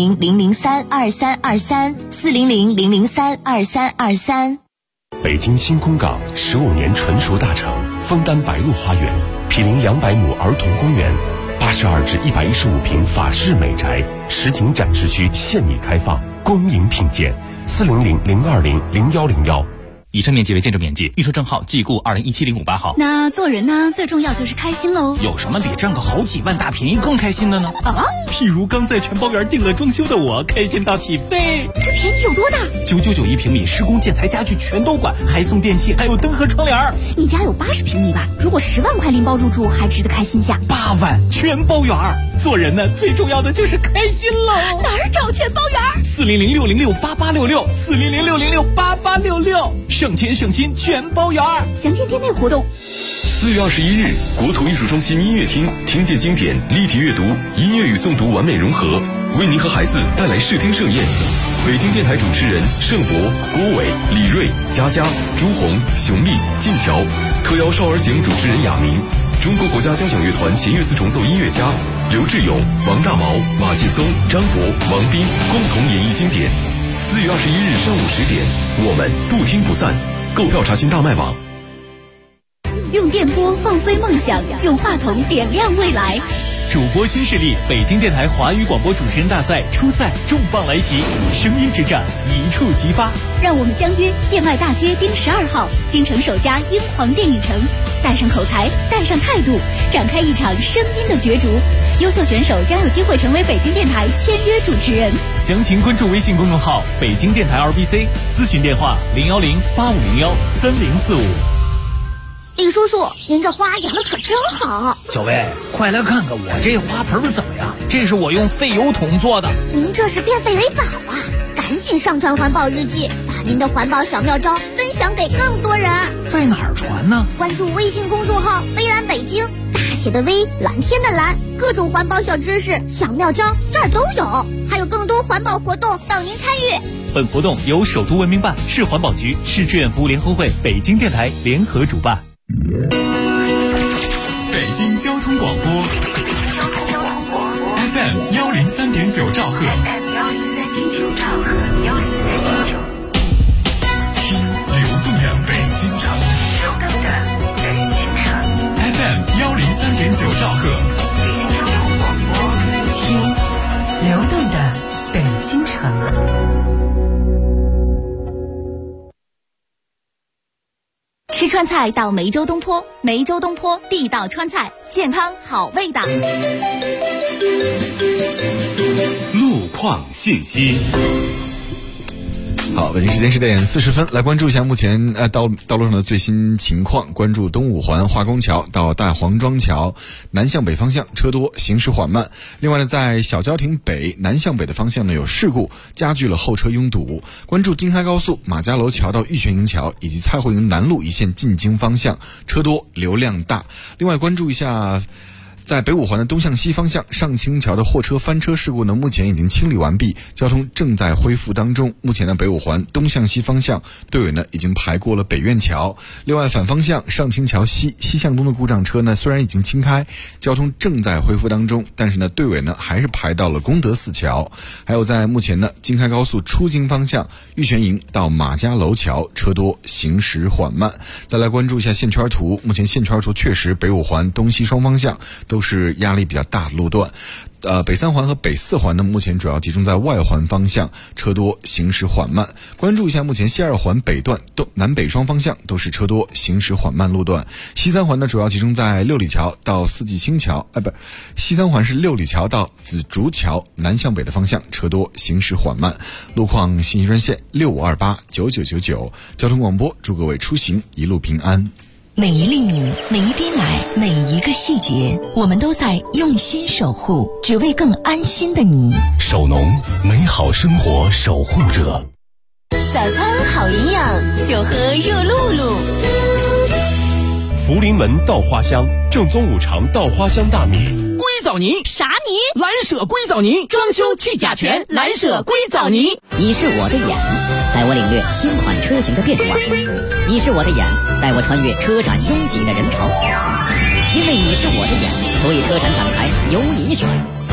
S21: 400-003-2323，400-003-2323。
S16: 北京新空港15年纯熟大城，枫丹白露花园，毗邻200亩儿童公园，82至115平法式美宅，实景展示区现已开放，恭迎品鉴。400-020-0101。
S18: 以上面积为建筑面积，预售证号季固2017-058号。
S14: 那做人呢，最重要就是开心喽。
S20: 有什么比挣个好几万大便宜更开心的呢？
S14: 啊，
S20: 譬如刚在全包圆订了装修的我，开心到起飞。
S14: 这便宜有多大
S20: ？999一平米，施工建材家具全都管，还送电器，还有灯和窗帘。
S14: 你家有80平米吧？如果10万块拎包入住，还值得开心下。
S20: 8万全包圆。做人呢，最重要的就是开心喽。
S14: 哪儿找全包圆
S20: ？400-606-8866，400-606-8866，省钱省心全包圆。
S14: 详见店内活动。
S16: 4月21日，国土艺术中心音乐厅，听见经典，立体阅读，音乐与诵读完美融合，为您和孩子带来视听盛宴。北京电台主持人盛博、郭伟、李锐、佳佳、朱红、熊丽、静乔，特邀少儿节目主持人亚明，中国国家交响乐团弦乐四重奏音乐家刘志勇、王大毛、马劲松、张博、王斌共同演绎经典。4月21日上午10点，我们不听不散。购票查询大麦网。
S14: 用电波放飞梦想，用话筒点亮未来。
S20: 主播新势力，北京电台华语广播主持人大赛初赛重磅来袭，声音之战一触即发。
S14: 让我们相约建外大街丁12号，京城首家英皇电影城，带上口才，带上态度，展开一场声音的角逐。优秀选手将有机会成为北京电台签约主持人。
S20: 详情关注微信公众号北京电台 RBC， 咨询电话010-8501-3045。
S14: 李叔叔，您这花养的可真好。
S20: 小薇，快来看看我这花盆怎么样？这是我用废油桶做的。
S14: 您这是变废为宝啊！赶紧上传环保日记，把您的环保小妙招分享给更多人。
S20: 在哪儿传呢？
S14: 关注微信公众号微蓝北京，大写的微，蓝天的蓝，各种环保小知识、小妙招这儿都有，还有更多环保活动等您参与。
S20: 本活动由首都文明办、市环保局、市志愿服务联合会、北京电台联合主办。
S16: 北京交通广播 FM 103.9兆赫，听流动的北京城。
S14: 川菜到梅州东坡，梅州东坡地道川菜，健康好味道。
S2: 路况信息。
S5: 好，北京时间10点40分，来关注一下目前道路上的最新情况。关注东五环化工桥到大黄庄桥南向北方向车多，行驶缓慢。另外呢，在小郊亭北南向北的方向呢有事故，加剧了后车拥堵。关注京开高速马家楼桥到玉泉营桥以及蔡慧营南路一线进京方向车多，流量大。另外关注一下在北五环的东向西方向上清桥的货车翻车事故呢，目前已经清理完毕，交通正在恢复当中。目前呢，北五环东向西方向队尾呢已经排过了北苑桥。另外反方向上清桥西向东的故障车呢，虽然已经清开，交通正在恢复当中，但是呢，队尾呢还是排到了功德寺桥。还有在目前呢，京开高速出京方向玉泉营到马家楼桥车多，行驶缓慢。再来关注一下线圈图，目前线圈图确实北五环东西双方向都是压力比较大的路段。北三环和北四环呢，目前主要集中在外环方向，车多，行驶缓慢。关注一下目前西二环北段南北双方向都是车多，行驶缓慢路段。西三环呢，主要集中在六里桥到四季青桥，西三环是六里桥到紫竹桥南向北的方向车多，行驶缓慢。路况信息专线65289999，交通广播，祝各位出行一路平安。
S21: 每一粒米，每一滴奶，每一个细节，我们都在用心守护，只为更安心的你。
S16: 守农，美好生活守护者。
S21: 早餐好营养，就喝热露露。
S4: 福临门稻花香，正宗五常稻花香大米。
S10: 硅藻泥啥泥？蓝舍硅藻泥，装修去甲醛，蓝舍硅藻泥。
S3: 你是我的眼，带我领略新款车型的变化。你是我的眼，带我穿越车展拥挤的人潮。因为你是我的眼，所以车展展台由你选。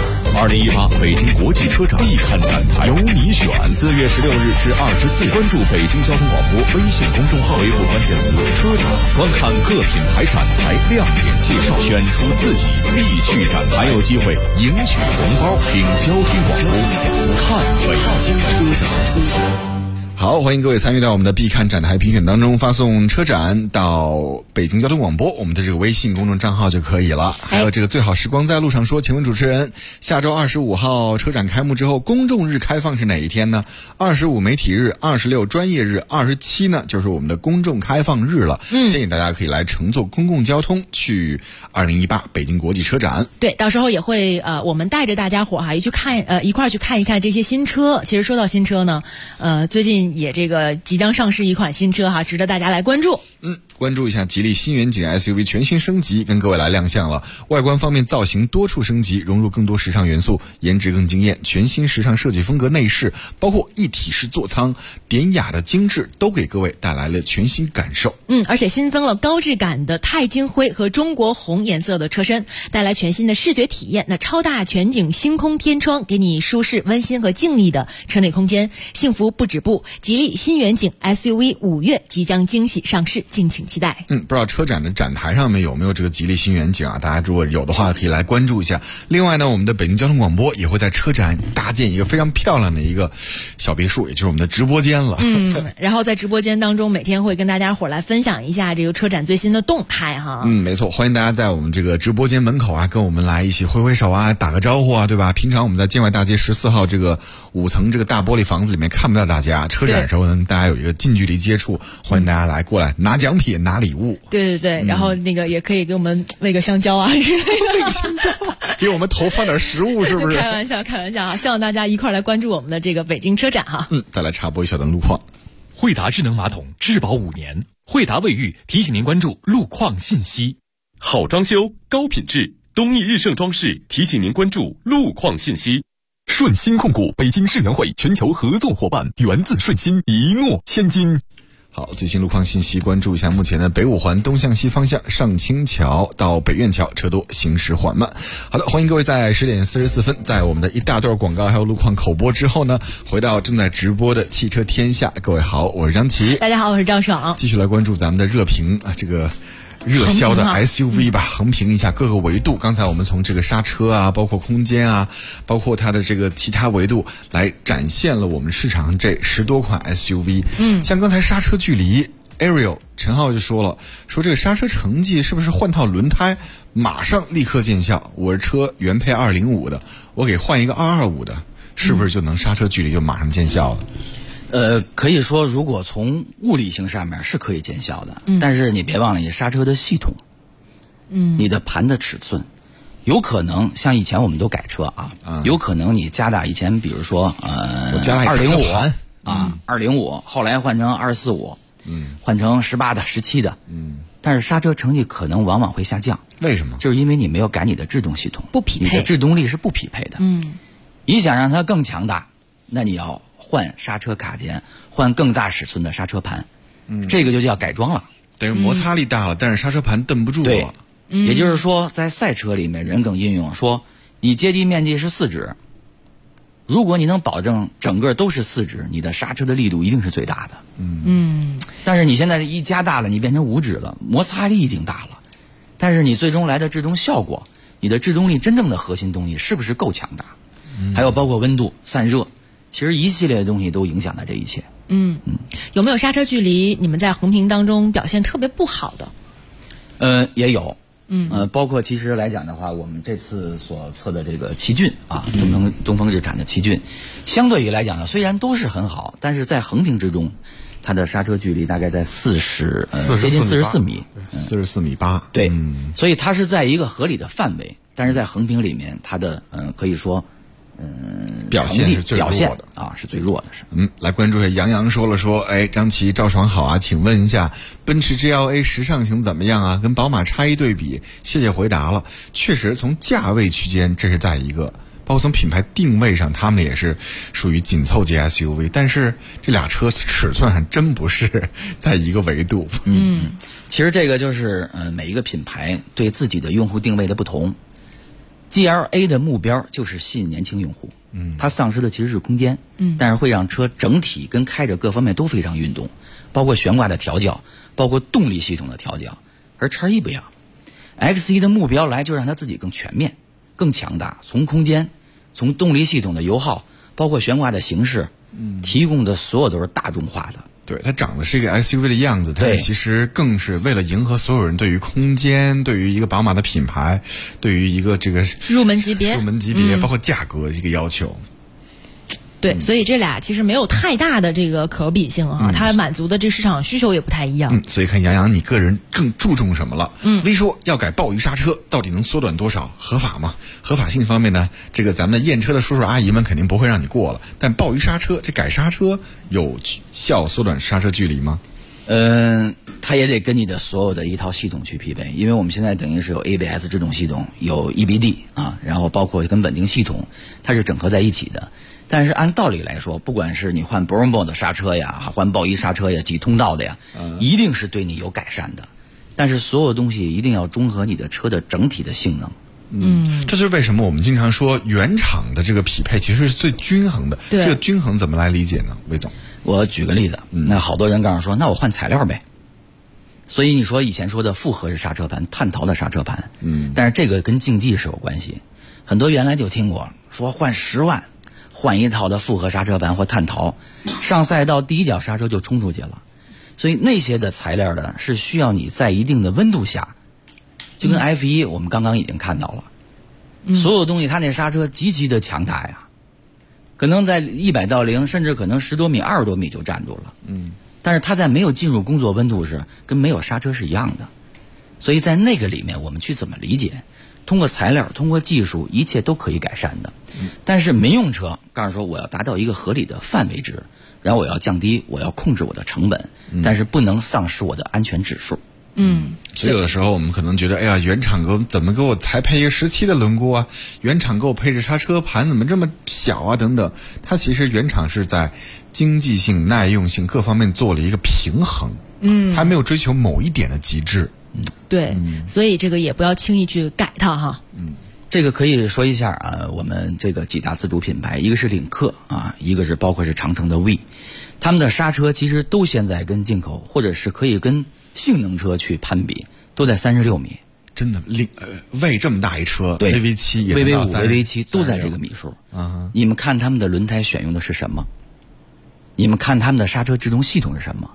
S16: 2018北京国际车展必看展台，由你选。4月16日至24日，关注北京交通广播微信公众号，回复关键词“车展”，观看各品牌展台亮点介绍，选出自己必去展台，还有机会赢取红包，并交听广播，看北京车展。
S5: 好，欢迎各位参与到我们的必看展台评选当中，发送车展到北京交通广播我们的这个微信公众账号就可以了。还有这个最好时光在路上说，请问主持人，下周25号车展开幕之后，公众日开放是哪一天呢？25媒体日，26专业日，27呢就是我们的公众开放日了。建议大家可以来乘坐公共交通去2018北京国际车展。
S1: 对，到时候也会我们带着大家伙一块去看一看这些新车。其实说到新车呢，最近也这个即将上市一款新车值得大家来关注。
S5: 关注一下吉利新远景 SUV 全新升级，跟各位来亮相了。外观方面，造型多处升级，融入更多时尚元素，颜值更惊艳。全新时尚设计风格内饰，包括一体式座舱，典雅的精致，都给各位带来了全新感受。
S1: 而且新增了高质感的钛金灰和中国红颜色的车身，带来全新的视觉体验。那超大全景星空天窗，给你舒适、温馨和静谧的车内空间，幸福不止步。吉利新远景 SUV 5月即将惊喜上市，敬请期待。
S5: 不知道车展的展台上面有没有这个吉利新远景啊？大家如果有的话，可以来关注一下。另外呢，我们的北京交通广播也会在车展搭建一个非常漂亮的一个小别墅，也就是我们的直播间了。
S1: 然后在直播间当中，每天会跟大家伙来分享一下这个车展最新的动态哈。
S5: 没错，欢迎大家在我们这个直播间门口跟我们来一起挥挥手打个招呼对吧？平常我们在建外大街14号这个5层这个大玻璃房子里面看不到大家，车展的时候呢，大家有一个近距离接触，欢迎大家过来拿奖品拿礼物。
S1: 对，然后那个也可以给我们喂个香蕉之类的，
S5: 喂个香蕉，给我们投放点食物，是不是？
S1: 开玩笑希望大家一块来关注我们的这个北京车展哈。
S5: 再来插播一小段路况。
S18: 惠达智能马桶质保5年，惠达卫浴提醒您关注路况信息。
S9: 好装修高品质，东义日盛装饰提醒您关注路况信息。
S16: 顺鑫控股北京世园会全球合作伙伴，源自顺鑫，一诺千金。
S5: 好，最新路况信息，关注一下目前的北五环东向西方向上清桥到北苑桥车多，行驶缓慢。好的，欢迎各位在10点44分，在我们的一大段广告还有路况口播之后呢，回到正在直播的汽车天下。各位好，我是张琪。
S1: 大家好，我是赵爽。
S5: 继续来关注咱们的热评这个热销的 SUV 吧，横评一下各个维度。刚才我们从这个刹车包括空间包括它的这个其他维度来展现了我们市场上这10多款 SUV。像刚才刹车距离 Ariel 陈浩就说了，说这个刹车成绩是不是换套轮胎马上立刻见效？我是车原配205的，我给换一个225的，是不是就能刹车距离就马上见效了？
S12: 可以说，如果从物理性上面是可以见效的，但是你别忘了你刹车的系统，你的盘的尺寸，有可能像以前我们都改车啊，有可能你加大以前，比如说
S5: 我加大
S12: 205啊，205，后来换成245。换成18的、17的，但是刹车成绩可能往往会下降。
S5: 为什么？
S12: 就是因为你没有改你的制动系统，
S1: 不匹配，
S12: 你的制动力是不匹配的。你想让它更强大，那你要换刹车卡钿，换更大尺寸的刹车盘，这个就叫改装了。
S5: 等于摩擦力大了，但是刹车盘蹬不住了。
S12: 对，也就是说，在赛车里面，人更应用说，你接地面积是4指。如果你能保证整个都是4指，你的刹车的力度一定是最大的。但是你现在一加大了，你变成5指了，摩擦力已经大了，但是你最终来的制动效果，你的制动力真正的核心动力是不是够强大？还有包括温度、散热，其实一系列的东西都影响了这一切。
S1: 有没有刹车距离你们在横评当中表现特别不好的？
S12: 也有。包括其实来讲的话，我们这次所测的这个奇骏啊，东风日产的奇骏，相对于来讲呢，虽然都是很好，但是在横评之中，它的刹车距离大概在接近44米
S5: ，44.8米。
S12: 对，所以它是在一个合理的范围，但是在横评里面，它的可以说。
S5: 表现是最弱的
S12: 啊，是最弱的是。
S5: 来关注一下杨洋说了说，张琪赵爽好啊，请问一下，奔驰 GLA 时尚型怎么样啊？跟宝马X1对比，谢谢回答了。确实，从价位区间这是在一个，包括从品牌定位上，他们也是属于紧凑级 SUV， 但是这俩车尺寸还真不是在一个维度。
S12: 其实这个就是每一个品牌对自己的用户定位的不同。GLA 的目标就是吸引年轻用户，它丧失的其实是空间，但是会让车整体跟开着各方面都非常运动，包括悬挂的调教，包括动力系统的调教。而X1不一样，X1的目标来就让它自己更全面、更强大，从空间、从动力系统的油耗，包括悬挂的形式，提供的所有都是大众化的。
S5: 对，它长得是一个 SUV 的样子，但是其实更是为了迎合所有人对于空间、对于一个宝马的品牌、对于一个这个
S1: 入门级别，
S5: 包括价格这个要求。
S1: 对，所以这俩其实没有太大的这个可比性啊，它满足的这市场需求也不太一样。
S5: 所以看杨洋，你个人更注重什么了？微说要改鲍鱼刹车，到底能缩短多少？合法吗？合法性方面呢，这个咱们的验车的叔叔阿姨们肯定不会让你过了。但鲍鱼刹车这改刹车有效缩短刹车距离吗？
S12: 它也得跟你的所有的一套系统去匹配，因为我们现在等于是有 ABS 制动系统，有 EBD 啊，然后包括跟稳定系统，它是整合在一起的。但是按道理来说，不管是你换 Brembo 的刹车呀，换鲍鱼刹车呀，几通道的呀，一定是对你有改善的。但是所有东西一定要综合你的车的整体的性能。
S5: 这就是为什么我们经常说原厂的这个匹配其实是最均衡的。这个均衡怎么来理解呢？魏总，
S12: 我举个例子，那好多人告诉说，那我换材料呗。所以你说以前说的复合式刹车盘、碳陶的刹车盘，但是这个跟竞技是有关系。很多原来就听过说换10万。换一套的复合刹车盘或碳陶，上赛道第一脚刹车就冲出去了。所以那些的材料呢，是需要你在一定的温度下，就跟 F1 我们刚刚已经看到了，所有东西它那刹车极其的强大呀，可能在100到0，甚至可能10多米、20多米就站住了。但是它在没有进入工作温度时，跟没有刹车是一样的。所以在那个里面，我们去怎么理解？通过材料，通过技术，一切都可以改善的。但是民用车告诉说，我要达到一个合理的范围值，然后我要降低，我要控制我的成本，但是不能丧失我的安全指数。
S5: 所以有的时候我们可能觉得，哎呀，原厂怎么给我才配一个17的轮毂啊？原厂给我配置刹车盘怎么这么小啊？等等，它其实原厂是在经济性、耐用性各方面做了一个平衡。它没有追求某一点的极致。
S1: 对，所以这个也不要轻易去改它哈。
S12: 这个可以说一下啊，我们这个几大自主品牌，一个是领克啊，一个是包括是长城的 V， 他们的刹车其实都现在跟进口或者是可以跟性能车去攀比，都在36米。
S5: 真的，V 这么大一车，
S12: 对
S5: VV7 也
S12: VV5、VV7 都在这个米数。你们看他们的轮胎选用的是什么？你们看他们的刹车制动系统是什么？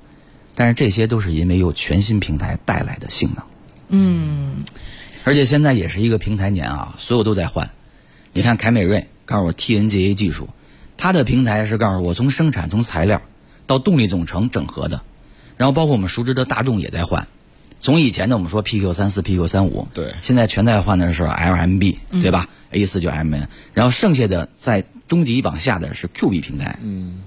S12: 但是这些都是因为有全新平台带来的性能。而且现在也是一个平台年啊，所有都在换。你看凯美瑞告诉我 TNGA 技术，它的平台是告诉我从生产从材料到动力总成整合的，然后包括我们熟知的大众也在换。从以前的我们说 PQ34、PQ35，
S5: 对，
S12: 现在全在换的是 LMB，对吧？A4 就 M， 然后剩下的在中级往下的是 QB 平台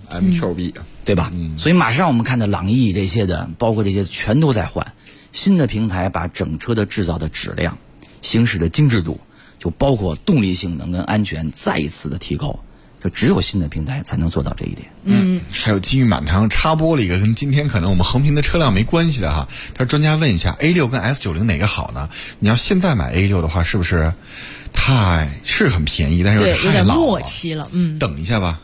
S5: ，MQB，
S12: 对吧？所以马上我们看到朗逸这些的，包括这些全都在换新的平台，把整车的制造的质量、行驶的精致度，就包括动力性能跟安全再一次的提高。这只有新的平台才能做到这一点。
S5: 还有金玉满堂插播了一个跟今天可能我们横屏的车辆没关系的哈。他说专家问一下 A6 跟 S90 哪个好呢？你要现在买 A6 的话，是不是是很便宜，但是有
S1: 点
S5: 老了，
S1: 末期了。
S5: 等一下吧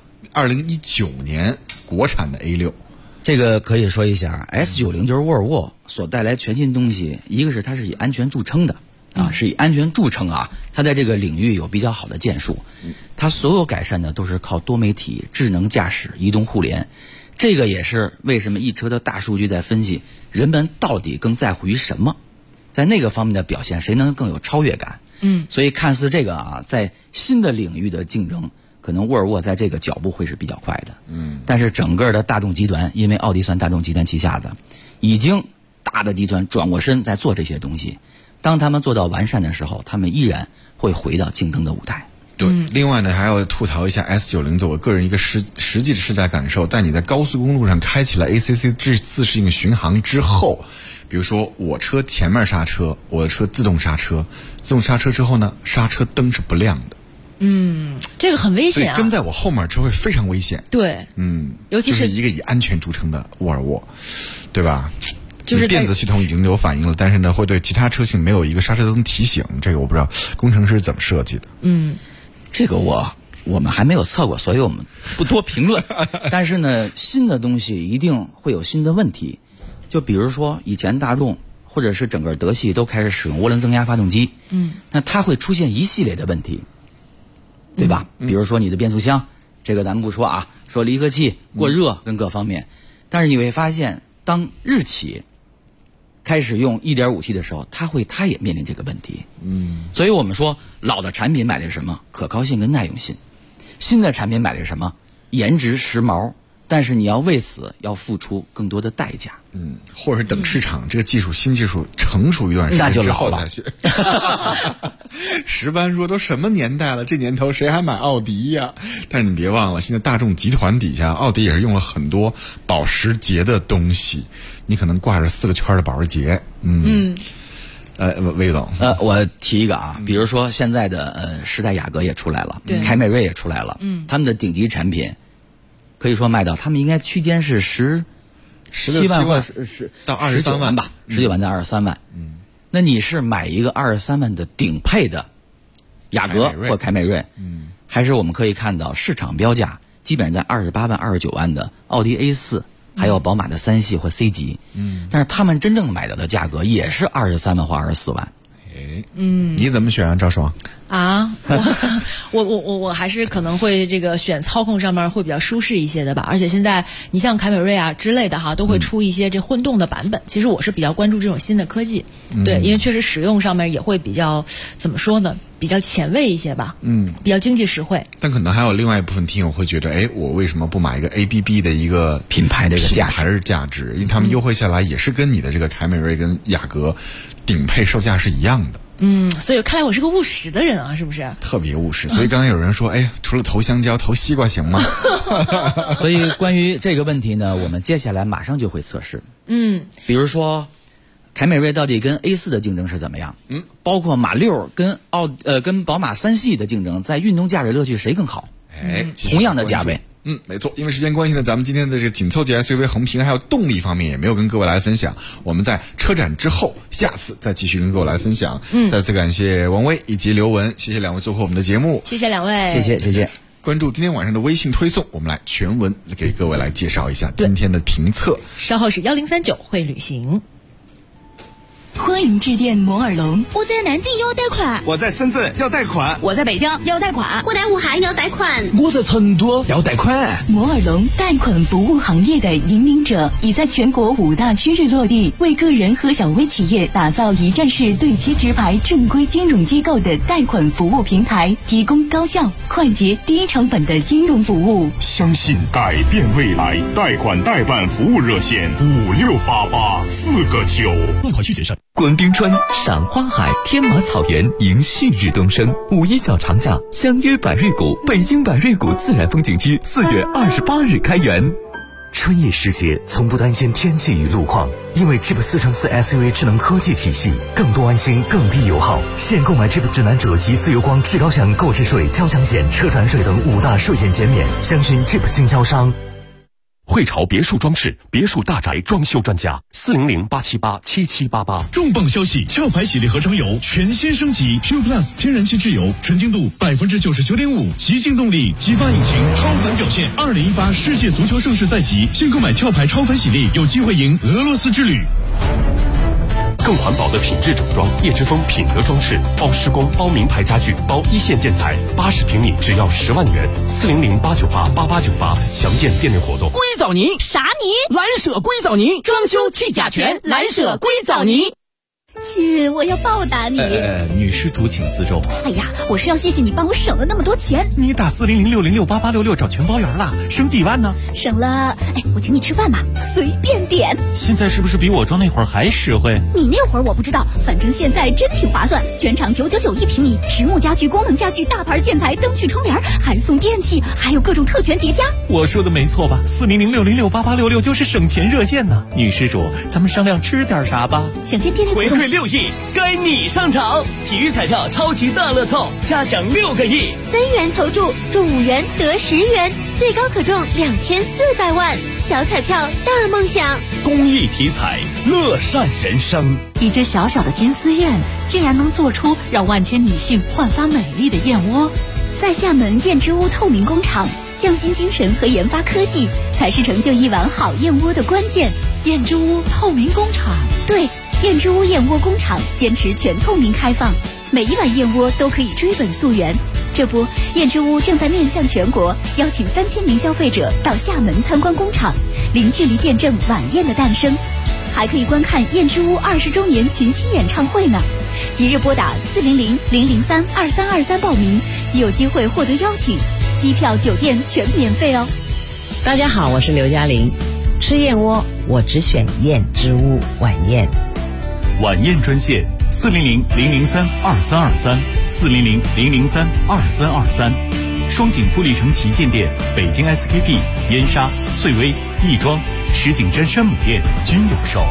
S5: ，2019年国产的 A6。
S12: 这个可以说一下 ，S90 就是沃尔沃所带来全新东西，一个是它是以安全著称的。是以安全著称啊，它在这个领域有比较好的建树，它所有改善的都是靠多媒体、智能驾驶、移动互联，这个也是为什么一车的大数据在分析人们到底更在乎于什么，在那个方面的表现谁能更有超越感。所以看似这个啊，在新的领域的竞争，可能沃尔沃在这个脚步会是比较快的。但是整个的大众集团，因为奥迪算大众集团旗下的，已经大的集团转过身在做这些东西。当他们做到完善的时候，他们依然会回到竞争的舞台。
S5: 对，另外呢，还要吐槽一下 S90作为个人一个实际的试驾感受。但你在高速公路上开启了 ACC 自适应巡航之后，比如说我车前面刹车，我的车自动刹车之后呢，刹车灯是不亮的。
S1: 这个很危险啊！
S5: 所以跟在我后面车会非常危险。
S1: 对，尤其
S5: 是一个以安全著称的沃尔沃，对吧？
S1: 就是
S5: 电子系统已经有反应了，但是呢，会对其他车型没有一个刹车灯提醒，这个我不知道工程师怎么设计的。
S12: 这个我们还没有测过，所以我们不多评论。但是呢，新的东西一定会有新的问题，就比如说以前大众或者是整个德系都开始使用涡轮增压发动机，那它会出现一系列的问题，对吧？比如说你的变速箱，这个咱们不说啊，说离合器过热跟各方面，但是你会发现，当日企开始用 1.5T 的时候，它也面临这个问题。所以我们说老的产品买的是什么？可靠性跟耐用性。新的产品买的是什么？颜值时髦，但是你要为此要付出更多的代价。
S5: 或者是等市场这个新技术成熟一段时间之后再去。石斑说都什么年代了，这年头谁还买奥迪呀？但是你别忘了，现在大众集团底下奥迪也是用了很多保时捷的东西，你可能挂着4个圈的保时捷。魏总，
S12: 我提一个啊，比如说现在的10代雅阁也出来了，凯美瑞也出来了，他们的顶级产品可以说卖到，他们应该区间是17万或是
S5: 到23万
S12: 吧，19万到23万。那你是买一个23万的顶配的雅阁或凯美瑞，还是我们可以看到市场标价基本上在28万、29万的奥迪 A4。还有宝马的3系或 C 级，但是他们真正买到的价格也是23万或24万。
S5: 你怎么选啊，赵爽？
S1: 我还是可能会这个选操控上面会比较舒适一些的吧。而且现在你像凯美瑞啊之类的哈，都会出一些这混动的版本。其实我是比较关注这种新的科技，对，因为确实使用上面也会比较怎么说呢？比较前卫一些吧，比较经济实惠。
S5: 但可能还有另外一部分听友会觉得，我为什么不买一个 ABB 的一个
S12: 品牌的一个
S5: 价值？因为他们优惠下来也是跟你的这个凯美瑞跟雅阁顶配售价是一样的。
S1: 所以看来我是个务实的人啊，是不是？
S5: 特别务实。所以刚才有人说，除了投香蕉，投西瓜行吗？
S12: 所以关于这个问题呢，我们接下来马上就会测试。比如说，凯美瑞到底跟 A4 的竞争是怎么样？包括马6跟宝马3系的竞争，在运动驾驶乐趣谁更好？同样的价位。
S5: 没错，因为时间关系呢，咱们今天的这个紧凑级 SUV 横屏还有动力方面也没有跟各位来分享，我们在车展之后下次再继续跟各位来分享。再次感谢王威以及刘文，谢谢两位做客我们的节目。
S1: 谢谢两位，
S12: 谢谢。
S5: 关注今天晚上的微信推送，我们来全文给各位来介绍一下今天的评测。
S1: 稍后是1039会旅行。
S21: 欢迎致电摩尔龙。
S10: 我在南京要贷款，
S6: 我在深圳要贷款，
S1: 我在北京要贷款，
S10: 我在武汉要贷款，
S6: 我在成都要贷款。
S21: 摩尔龙贷款服务行业的引领者，已在全国5大区域落地，为个人和小微企业打造一站式对齐直排正规金融机构的贷款服务平台，提供高效、快捷、低成本的金融服务。
S7: 相信改变未来，贷款代办服务热线5688-4个9，
S16: 贷款需谨慎。滚冰川、赏花海、天马草原迎旭日东升。5·1小长假，相约百瑞谷，北京百瑞谷自然风景区4月28日开园。
S17: 春夜时节，从不担心天气与路况，因为 Jeep 4×4 SUV 智能科技体系，更多安心，更低油耗。现购买 Jeep 指南者及自由光至高享购置税、交强险、车船税等5大税险减免，详询 Jeep 经销商。
S9: 汇潮别墅装饰，别墅大宅装修专家，400-878-7788。
S19: 重磅消息！壳牌喜力合成油全新升级 Q Plus 天然气质油，纯净度99.5%，极净动力，激发引擎，超凡表现。2018世界足球盛世在即，现购买壳牌超凡喜力，有机会赢俄罗斯之旅。
S9: 更环保的品质整装，叶之峰品德装饰，包施工，包名牌家具，包一线建材，80平米只要10万元，400-898-8898，详见店内活动。
S23: 硅藻泥啥泥？蓝舍硅藻泥，装修去甲醛，蓝舍硅藻泥。
S14: 亲，我要报答你。
S18: 女施主请自重。
S14: 哎呀，我是要谢谢你帮我省了那么多钱。
S18: 你打400-606-8866找全包圆了，省几万呢？
S14: 省了，我请你吃饭吧，随便点。
S18: 现在是不是比我装那会儿还实惠？
S14: 你那会儿我不知道，反正现在真挺划算。全场999一平米，实木家具、功能家具、大牌建材、灯具、窗帘，还送电器，还有各种特权叠加。
S18: 我说的没错吧？400-606-8866就是省钱热线呢。女施主，咱们商量吃点啥吧？
S14: 想见店内
S20: 回馈6亿，该你上场！体育彩票超级大乐透，加奖6个亿
S10: ，3元投注，中5元得10元，最高可中2400万。小彩票大梦想，
S20: 公益体彩，乐善人生。
S24: 一只小小的金丝燕，竟然能做出让万千女性焕发美丽的燕窝。
S21: 在厦门燕之屋透明工厂，匠心精神和研发科技才是成就一碗好燕窝的关键。
S24: 燕之屋透明工厂，
S21: 对。燕之屋燕窝工厂坚持全透明开放，每一碗燕窝都可以追本溯源。这不，燕之屋正在面向全国，邀请3000名消费者到厦门参观工厂，零距离见证晚宴的诞生，还可以观看燕之屋20周年群星演唱会呢。即日拨打400-003-2323报名，即有机会获得邀请，机票、酒店全免费哦。
S22: 大家好，我是刘嘉玲，吃燕窝我只选燕之屋晚宴。
S18: 晚宴专线400-003-2323，400-003-2323，双井富力城旗舰店、北京 SKP、燕莎、翠微、亦庄、石景山山姆店均有售。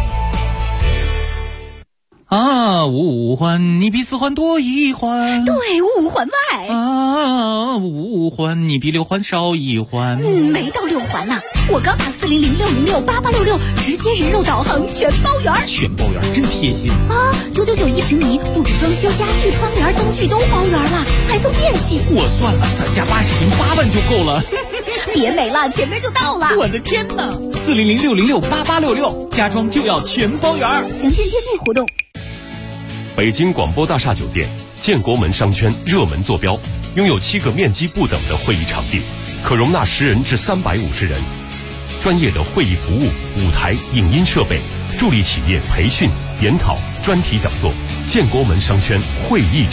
S18: 五环你比4环多1环，
S14: 对，5环外。
S18: 5环你比6环少1环。
S14: 没到6环呢。我刚打400-606-8866，直接人肉导航全包圆。
S18: 全包圆真贴心
S14: 啊！999一平米，不止装修、家具、窗帘、灯具都包圆了，还送电器。
S18: 我算了，咱家80平8万就够了。
S14: 别美了，前面就到了。
S18: 我的天哪！400-606-8866，家装就要全包圆。
S14: 详见店内活动。
S9: 北京广播大厦酒店，建国门商圈热门坐标，拥有7个面积不等的会议场地，可容纳10人至350人。专业的会议服务、舞台、影音设备，助力企业培训、研讨、专题讲座。建国门商圈会议